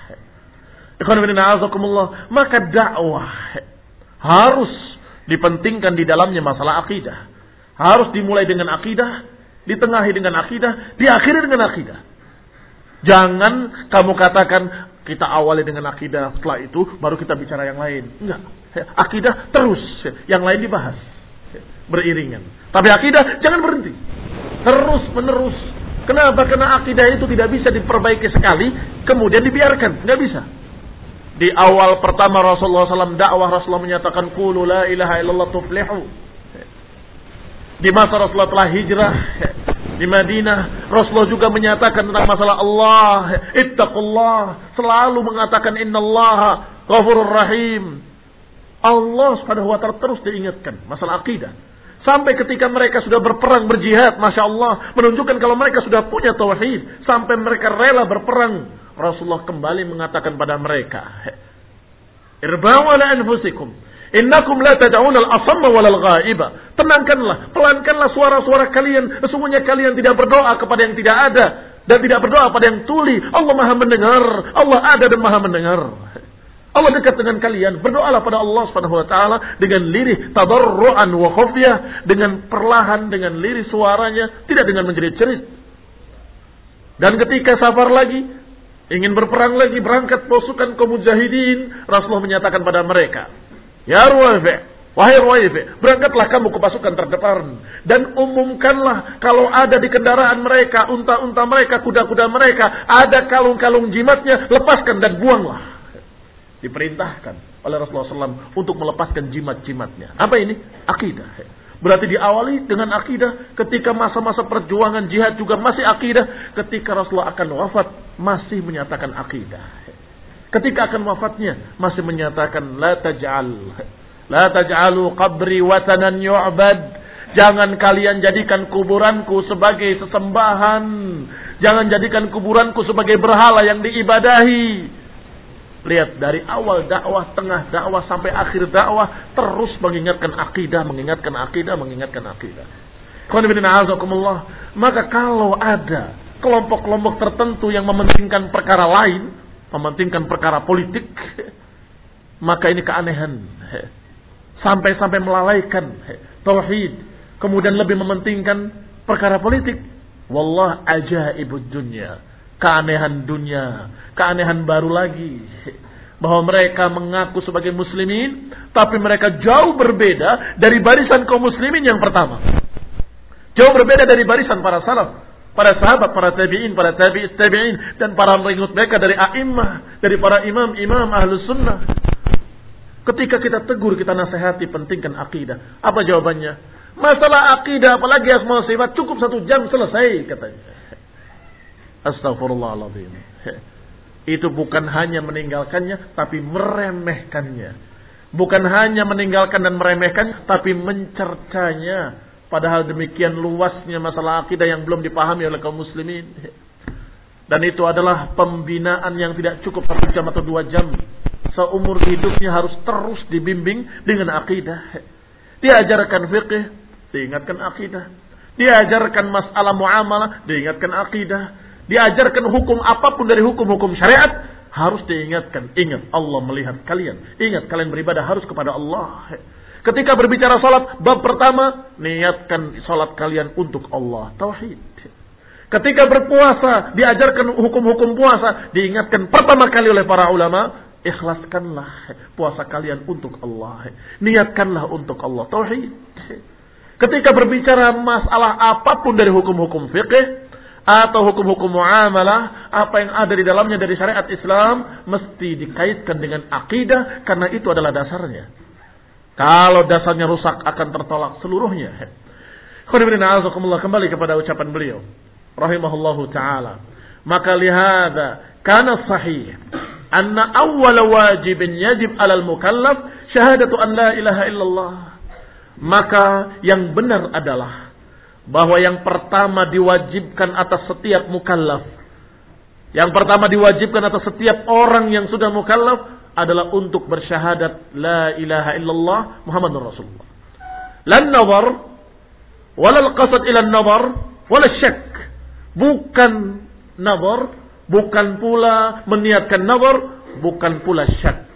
Maka dakwah harus dipentingkan di dalamnya masalah akidah. Harus dimulai dengan akidah, ditengahi dengan akidah, diakhiri dengan akidah. Jangan kamu katakan kita awali dengan akidah, setelah itu baru kita bicara yang lain. Enggak. Akidah terus, yang lain dibahas beriringan. Tapi akidah jangan berhenti. Terus menerus. Kenapa? Karena akidah itu tidak bisa diperbaiki sekali kemudian dibiarkan. Enggak bisa. Di awal pertama Rasulullah shallallahu alaihi wasallam dakwah, Rasulullah menyatakan qulu la ilaha illallah tuflihu. Di masa Rasulullah telah hijrah di Madinah, Rasulullah juga menyatakan tentang masalah Allah, ittaqullah, selalu mengatakan innallaha ghafurur rahim. Allah Subhanahu wa taala terus diingatkan masalah akidah. Sampai ketika mereka sudah berperang, berjihad, Masya Allah, menunjukkan kalau mereka sudah punya tauhid. Sampai mereka rela berperang. Rasulullah kembali mengatakan pada mereka, irba'u ala anfusikum, innakum la tad'una al-asamma walal ghaiba. Tenangkanlah, pelankanlah suara-suara kalian. Sesungguhnya kalian tidak berdoa kepada yang tidak ada. Dan tidak berdoa pada yang tuli. Allah maha mendengar. Allah ada dan maha mendengar. Allah dekat dengan kalian. Berdoalah pada Allah Subhanahu wa taala dengan lirih, tadarruan wa khufyah, dengan perlahan, dengan lirih suaranya, tidak dengan menjerit-jerit. Dan ketika safar lagi, ingin berperang lagi, berangkat pasukan kaum mujahidin, Rasulullah menyatakan pada mereka, Ya Ruwaifi', wahai Ruwaifi', berangkatlah kamu ke pasukan terdepan dan umumkanlah kalau ada di kendaraan mereka, unta-unta mereka, kuda-kuda mereka, ada kalung-kalung jimatnya, lepaskan dan buanglah. Diperintahkan oleh Rasulullah shallallahu alaihi wasallam untuk melepaskan jimat-jimatnya. Apa ini? Akidah. Berarti diawali dengan akidah. Ketika masa-masa perjuangan jihad juga masih akidah. Ketika Rasulullah akan wafat masih menyatakan akidah. Ketika akan wafatnya masih menyatakan la taj'al la taj'alu qabri watanan yu'bad. Jangan kalian jadikan kuburanku sebagai sesembahan. Jangan jadikan kuburanku sebagai berhala yang diibadahi. Lihat dari awal dakwah, tengah dakwah sampai akhir dakwah terus mengingatkan akidah, mengingatkan akidah, mengingatkan akidah. Maka kalau ada kelompok-kelompok tertentu yang mementingkan perkara lain, mementingkan perkara politik, maka ini keanehan. Sampai-sampai melalaikan tauhid, kemudian lebih mementingkan perkara politik. Wallah ajaibud dunya. Keanehan dunia, keanehan baru lagi, bahwa mereka mengaku sebagai muslimin, tapi mereka jauh berbeda dari barisan kaum muslimin yang pertama. Jauh berbeda dari barisan para salaf, para sahabat, para tabi'in, para tabi'is tabi'in, dan para pengikut mereka dari a'immah, dari para imam-imam ahlus sunnah. Ketika kita tegur, kita nasihati, pentingkan akidah. Apa jawabannya? Masalah akidah, apalagi asma sifat, cukup satu jam selesai, katanya. Astaghfirullahaladzim. Itu bukan hanya meninggalkannya, tapi meremehkannya. Bukan hanya meninggalkan dan meremehkan, tapi mencercanya. Padahal demikian luasnya masalah akidah yang belum dipahami oleh kaum muslimin. Dan itu adalah pembinaan yang tidak cukup satu jam atau dua jam. Seumur hidupnya harus terus dibimbing dengan akidah. Diajarkan fikih, diingatkan akidah. Diajarkan masalah muamalah, diingatkan akidah. Diajarkan hukum apapun dari hukum-hukum syariat, harus diingatkan. Ingat Allah melihat kalian. Ingat kalian beribadah harus kepada Allah. Ketika berbicara salat, bab pertama, niatkan salat kalian untuk Allah. Tauhid. Ketika berpuasa, diajarkan hukum-hukum puasa, diingatkan pertama kali oleh para ulama, ikhlaskanlah puasa kalian untuk Allah. Niatkanlah untuk Allah. Tauhid. Ketika berbicara masalah apapun dari hukum-hukum fikih, atau hukum-hukum muamalah, apa yang ada di dalamnya dari syariat Islam mesti dikaitkan dengan akidah, karena itu adalah dasarnya. Kalau dasarnya rusak akan tertolak seluruhnya. Kembali kepada ucapan beliau rahimahullahu taala. Maka lihada kana sahih anna awwal wajibin yajib 'alal mukallaf syahadatu an la ilaha illallah. Maka yang benar adalah bahwa yang pertama diwajibkan atas setiap mukallaf, yang pertama diwajibkan atas setiap orang yang sudah mukallaf adalah untuk bersyahadat la ilaha illallah Muhammadur Rasulullah. Lan nazar wala al-qasad ila an-nazar wala syak. Bukan nazar, bukan pula meniatkan nazar, bukan pula syak.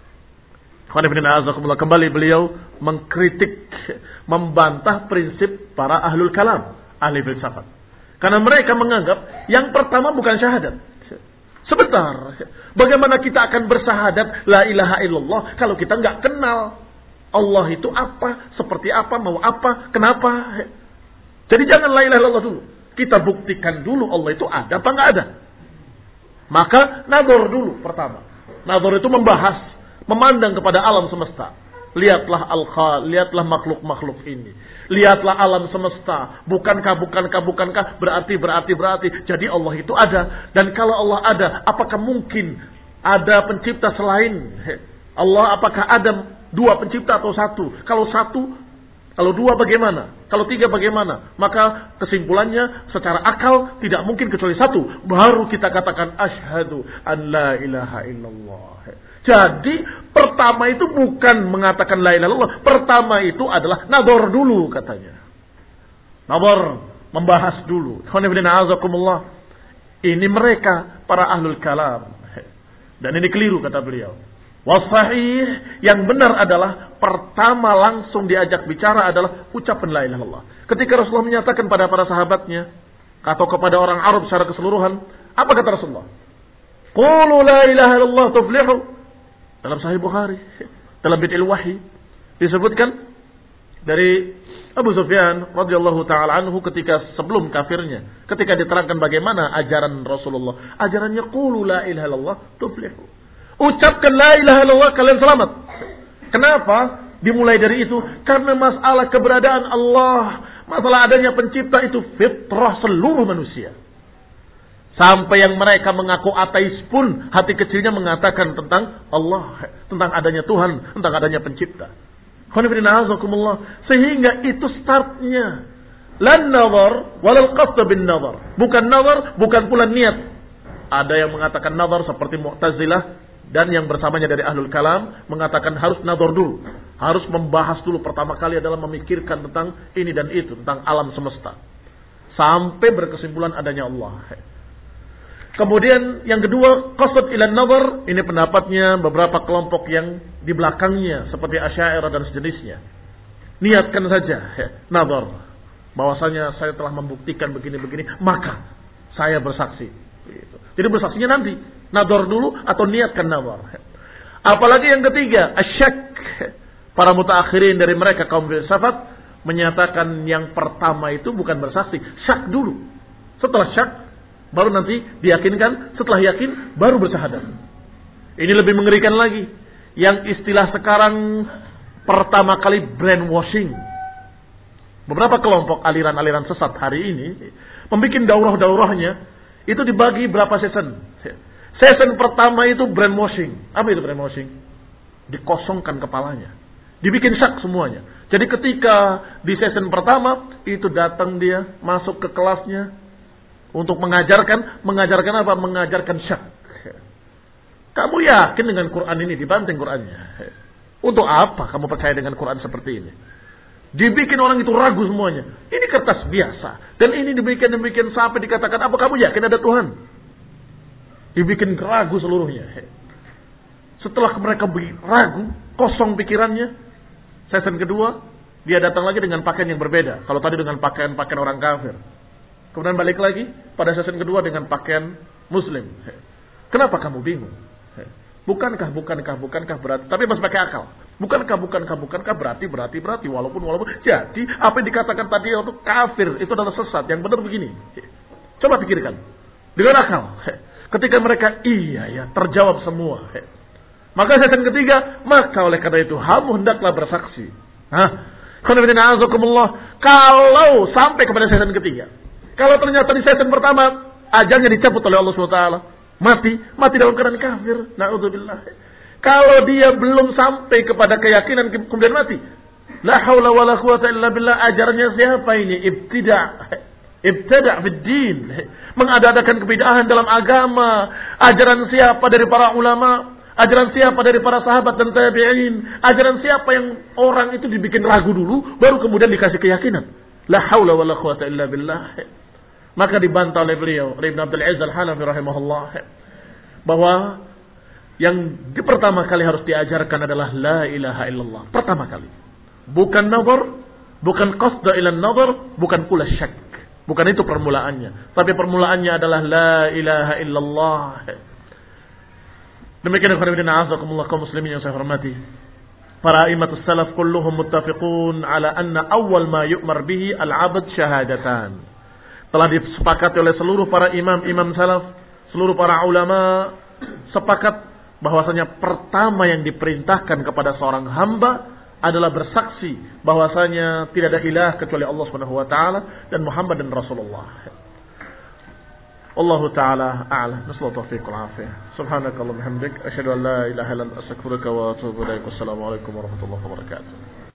Kembali beliau mengkritik, membantah prinsip para ahlul kalam, ahli filsafat. Karena mereka menganggap yang pertama bukan syahadat. Sebentar, bagaimana kita akan bersyahadat la ilaha illallah kalau kita nggak kenal Allah itu apa, seperti apa, mau apa, kenapa? Jadi jangan la ilaha illallah dulu. Kita buktikan dulu Allah itu ada apa nggak ada. Maka nazar dulu pertama. Nazar itu membahas, memandang kepada alam semesta. Lihatlah al-khal, lihatlah makhluk-makhluk ini. Lihatlah alam semesta. Bukankah, bukankah, bukankah, berarti, berarti, berarti. Jadi Allah itu ada. Dan kalau Allah ada, apakah mungkin ada pencipta selain Allah? Apakah ada dua pencipta atau satu? Kalau satu, kalau dua bagaimana? Kalau tiga bagaimana? Maka kesimpulannya secara akal tidak mungkin kecuali satu. Baru kita katakan asyhadu an la ilaha illallah. Jadi pertama itu bukan mengatakan la ilaha illallah. Pertama itu adalah nador dulu katanya. Nador, membahas dulu. Ini mereka para ahlul kalam. Dan ini keliru kata beliau. Wasahih, yang benar adalah pertama langsung diajak bicara adalah ucapan la ilaha illallah. Ketika Rasulullah menyatakan pada para sahabatnya atau kepada orang Arab secara keseluruhan, apa kata Rasulullah? Qulu la ilaha illallah tuflihu. Dalam Sahih Bukhari, dalam bid'il wahyi disebutkan dari Abu Sufyan radhiyallahu taala anhu ketika sebelum kafirnya, ketika diterangkan bagaimana ajaran Rasulullah, ajarannya qulu la ilaha illallah tuflihu. Ucapkan la ilaha illallah kalian selamat. Kenapa? Dimulai dari itu karena masalah keberadaan Allah, masalah adanya pencipta itu fitrah seluruh manusia. Sampai yang mereka mengaku ateis pun hati kecilnya mengatakan tentang Allah, tentang adanya Tuhan, tentang adanya pencipta. Sehingga itu startnya. Lan nazar walal qasd bin nazar. Bukan nazar, bukan pula niat. Ada yang mengatakan nazar seperti Mu'tazilah dan yang bersamanya dari Ahlul Kalam mengatakan harus nazar dulu. Harus membahas dulu pertama kali adalah memikirkan tentang ini dan itu, tentang alam semesta. Sampai berkesimpulan adanya Allah. Kemudian yang kedua, qasd ila nazar, ini pendapatnya beberapa kelompok yang di belakangnya seperti Asy'ariyah dan sejenisnya. Niatkan saja ya, nazar, bahwasanya saya telah membuktikan begini-begini, maka saya bersaksi. Gitu. Jadi bersaksinya nanti, nazar dulu atau niatkan nazar. Apalagi yang ketiga, asyak. Para mutaakhirin dari mereka kaum filsafat menyatakan yang pertama itu bukan bersaksi, syak dulu. Setelah syak baru nanti diyakinkan, setelah yakin baru bersyahadat. Ini lebih mengerikan lagi. Yang istilah sekarang pertama kali brainwashing. Beberapa kelompok aliran-aliran sesat hari ini membuat daurah-daurahnya itu dibagi berapa season. Season pertama itu brainwashing. Apa itu brainwashing? Dikosongkan kepalanya. Dibikin syak semuanya. Jadi ketika di season pertama itu datang dia masuk ke kelasnya untuk mengajarkan, mengajarkan apa? Mengajarkan syak. Kamu yakin dengan Quran ini? Dibanting Qurannya. Untuk apa kamu percaya dengan Quran seperti ini? Dibikin orang itu ragu semuanya. Ini kertas biasa. Dan ini dibikin demikian sampai dikatakan, apa kamu yakin ada Tuhan? Dibikin ragu seluruhnya. Setelah mereka ragu, kosong pikirannya, season kedua, dia datang lagi dengan pakaian yang berbeda. Kalau tadi dengan pakaian-pakaian orang kafir. Kemudian balik lagi pada season kedua dengan pakaian muslim. Kenapa kamu bingung? Bukankah, bukankah, bukankah berarti? Tapi masih pakai akal. Bukankah, bukankah, bukankah berarti, berarti, berarti. Walaupun, walaupun. Jadi apa yang dikatakan tadi itu kafir. Itu adalah sesat. Yang benar begini. Coba pikirkan. Dengan akal. Ketika mereka iya ya terjawab semua. Maka season ketiga. Maka oleh karena itu kamu hendaklah bersaksi. Hah? Kalau sampai kepada season ketiga. Kalau ternyata di season pertama ajalnya dicabut oleh Allah subhanahu wa taala, mati, mati dalam keadaan kafir. Na'udzubillah. Kalau dia belum sampai kepada keyakinan kemudian mati, la haula wala quwata illa billah, ajarnya siapa ini? Ibtida'. Ibtida' fid din. Mengadakan kebid'ahan dalam agama. Ajaran siapa dari para ulama? Ajaran siapa dari para sahabat dan tabi'in? Ajaran siapa yang orang itu dibikin ragu dulu baru kemudian dikasih keyakinan? La haula wala quwata illa billah. Maka dibantah oleh beliau Ibn Abdul Aziz Al-Hanafi rahimahullah bahwa yang di pertama kali harus diajarkan adalah la ilaha illallah. Pertama kali. Bukan nazar, bukan qasda ila nazar, bukan pula syak. Bukan itu permulaannya. Tapi permulaannya adalah la ilaha illallah. Demikian khairuddin a'azakumullah kaum muslimin yang saya hormati. Para a'immatus salaf kulluhum muttafiqun ala anna awwal ma yu'mar bihi al-'abd syahadatan. Telah disepakati oleh seluruh para imam-imam salaf, seluruh para ulama sepakat bahwasanya pertama yang diperintahkan kepada seorang hamba adalah bersaksi bahwasanya tidak ada ilah kecuali Allah Subhanahu wa taala dan Muhammad dan Rasulullah. Allah taala a'lam. Nasallahu taufiq wal afiyah. Subhanakallahumma hamdik asyhadu an la ilaha illa anta astaghfiruka wa atubu ilaik. Wassalamu alaikum warahmatullahi wabarakatuh.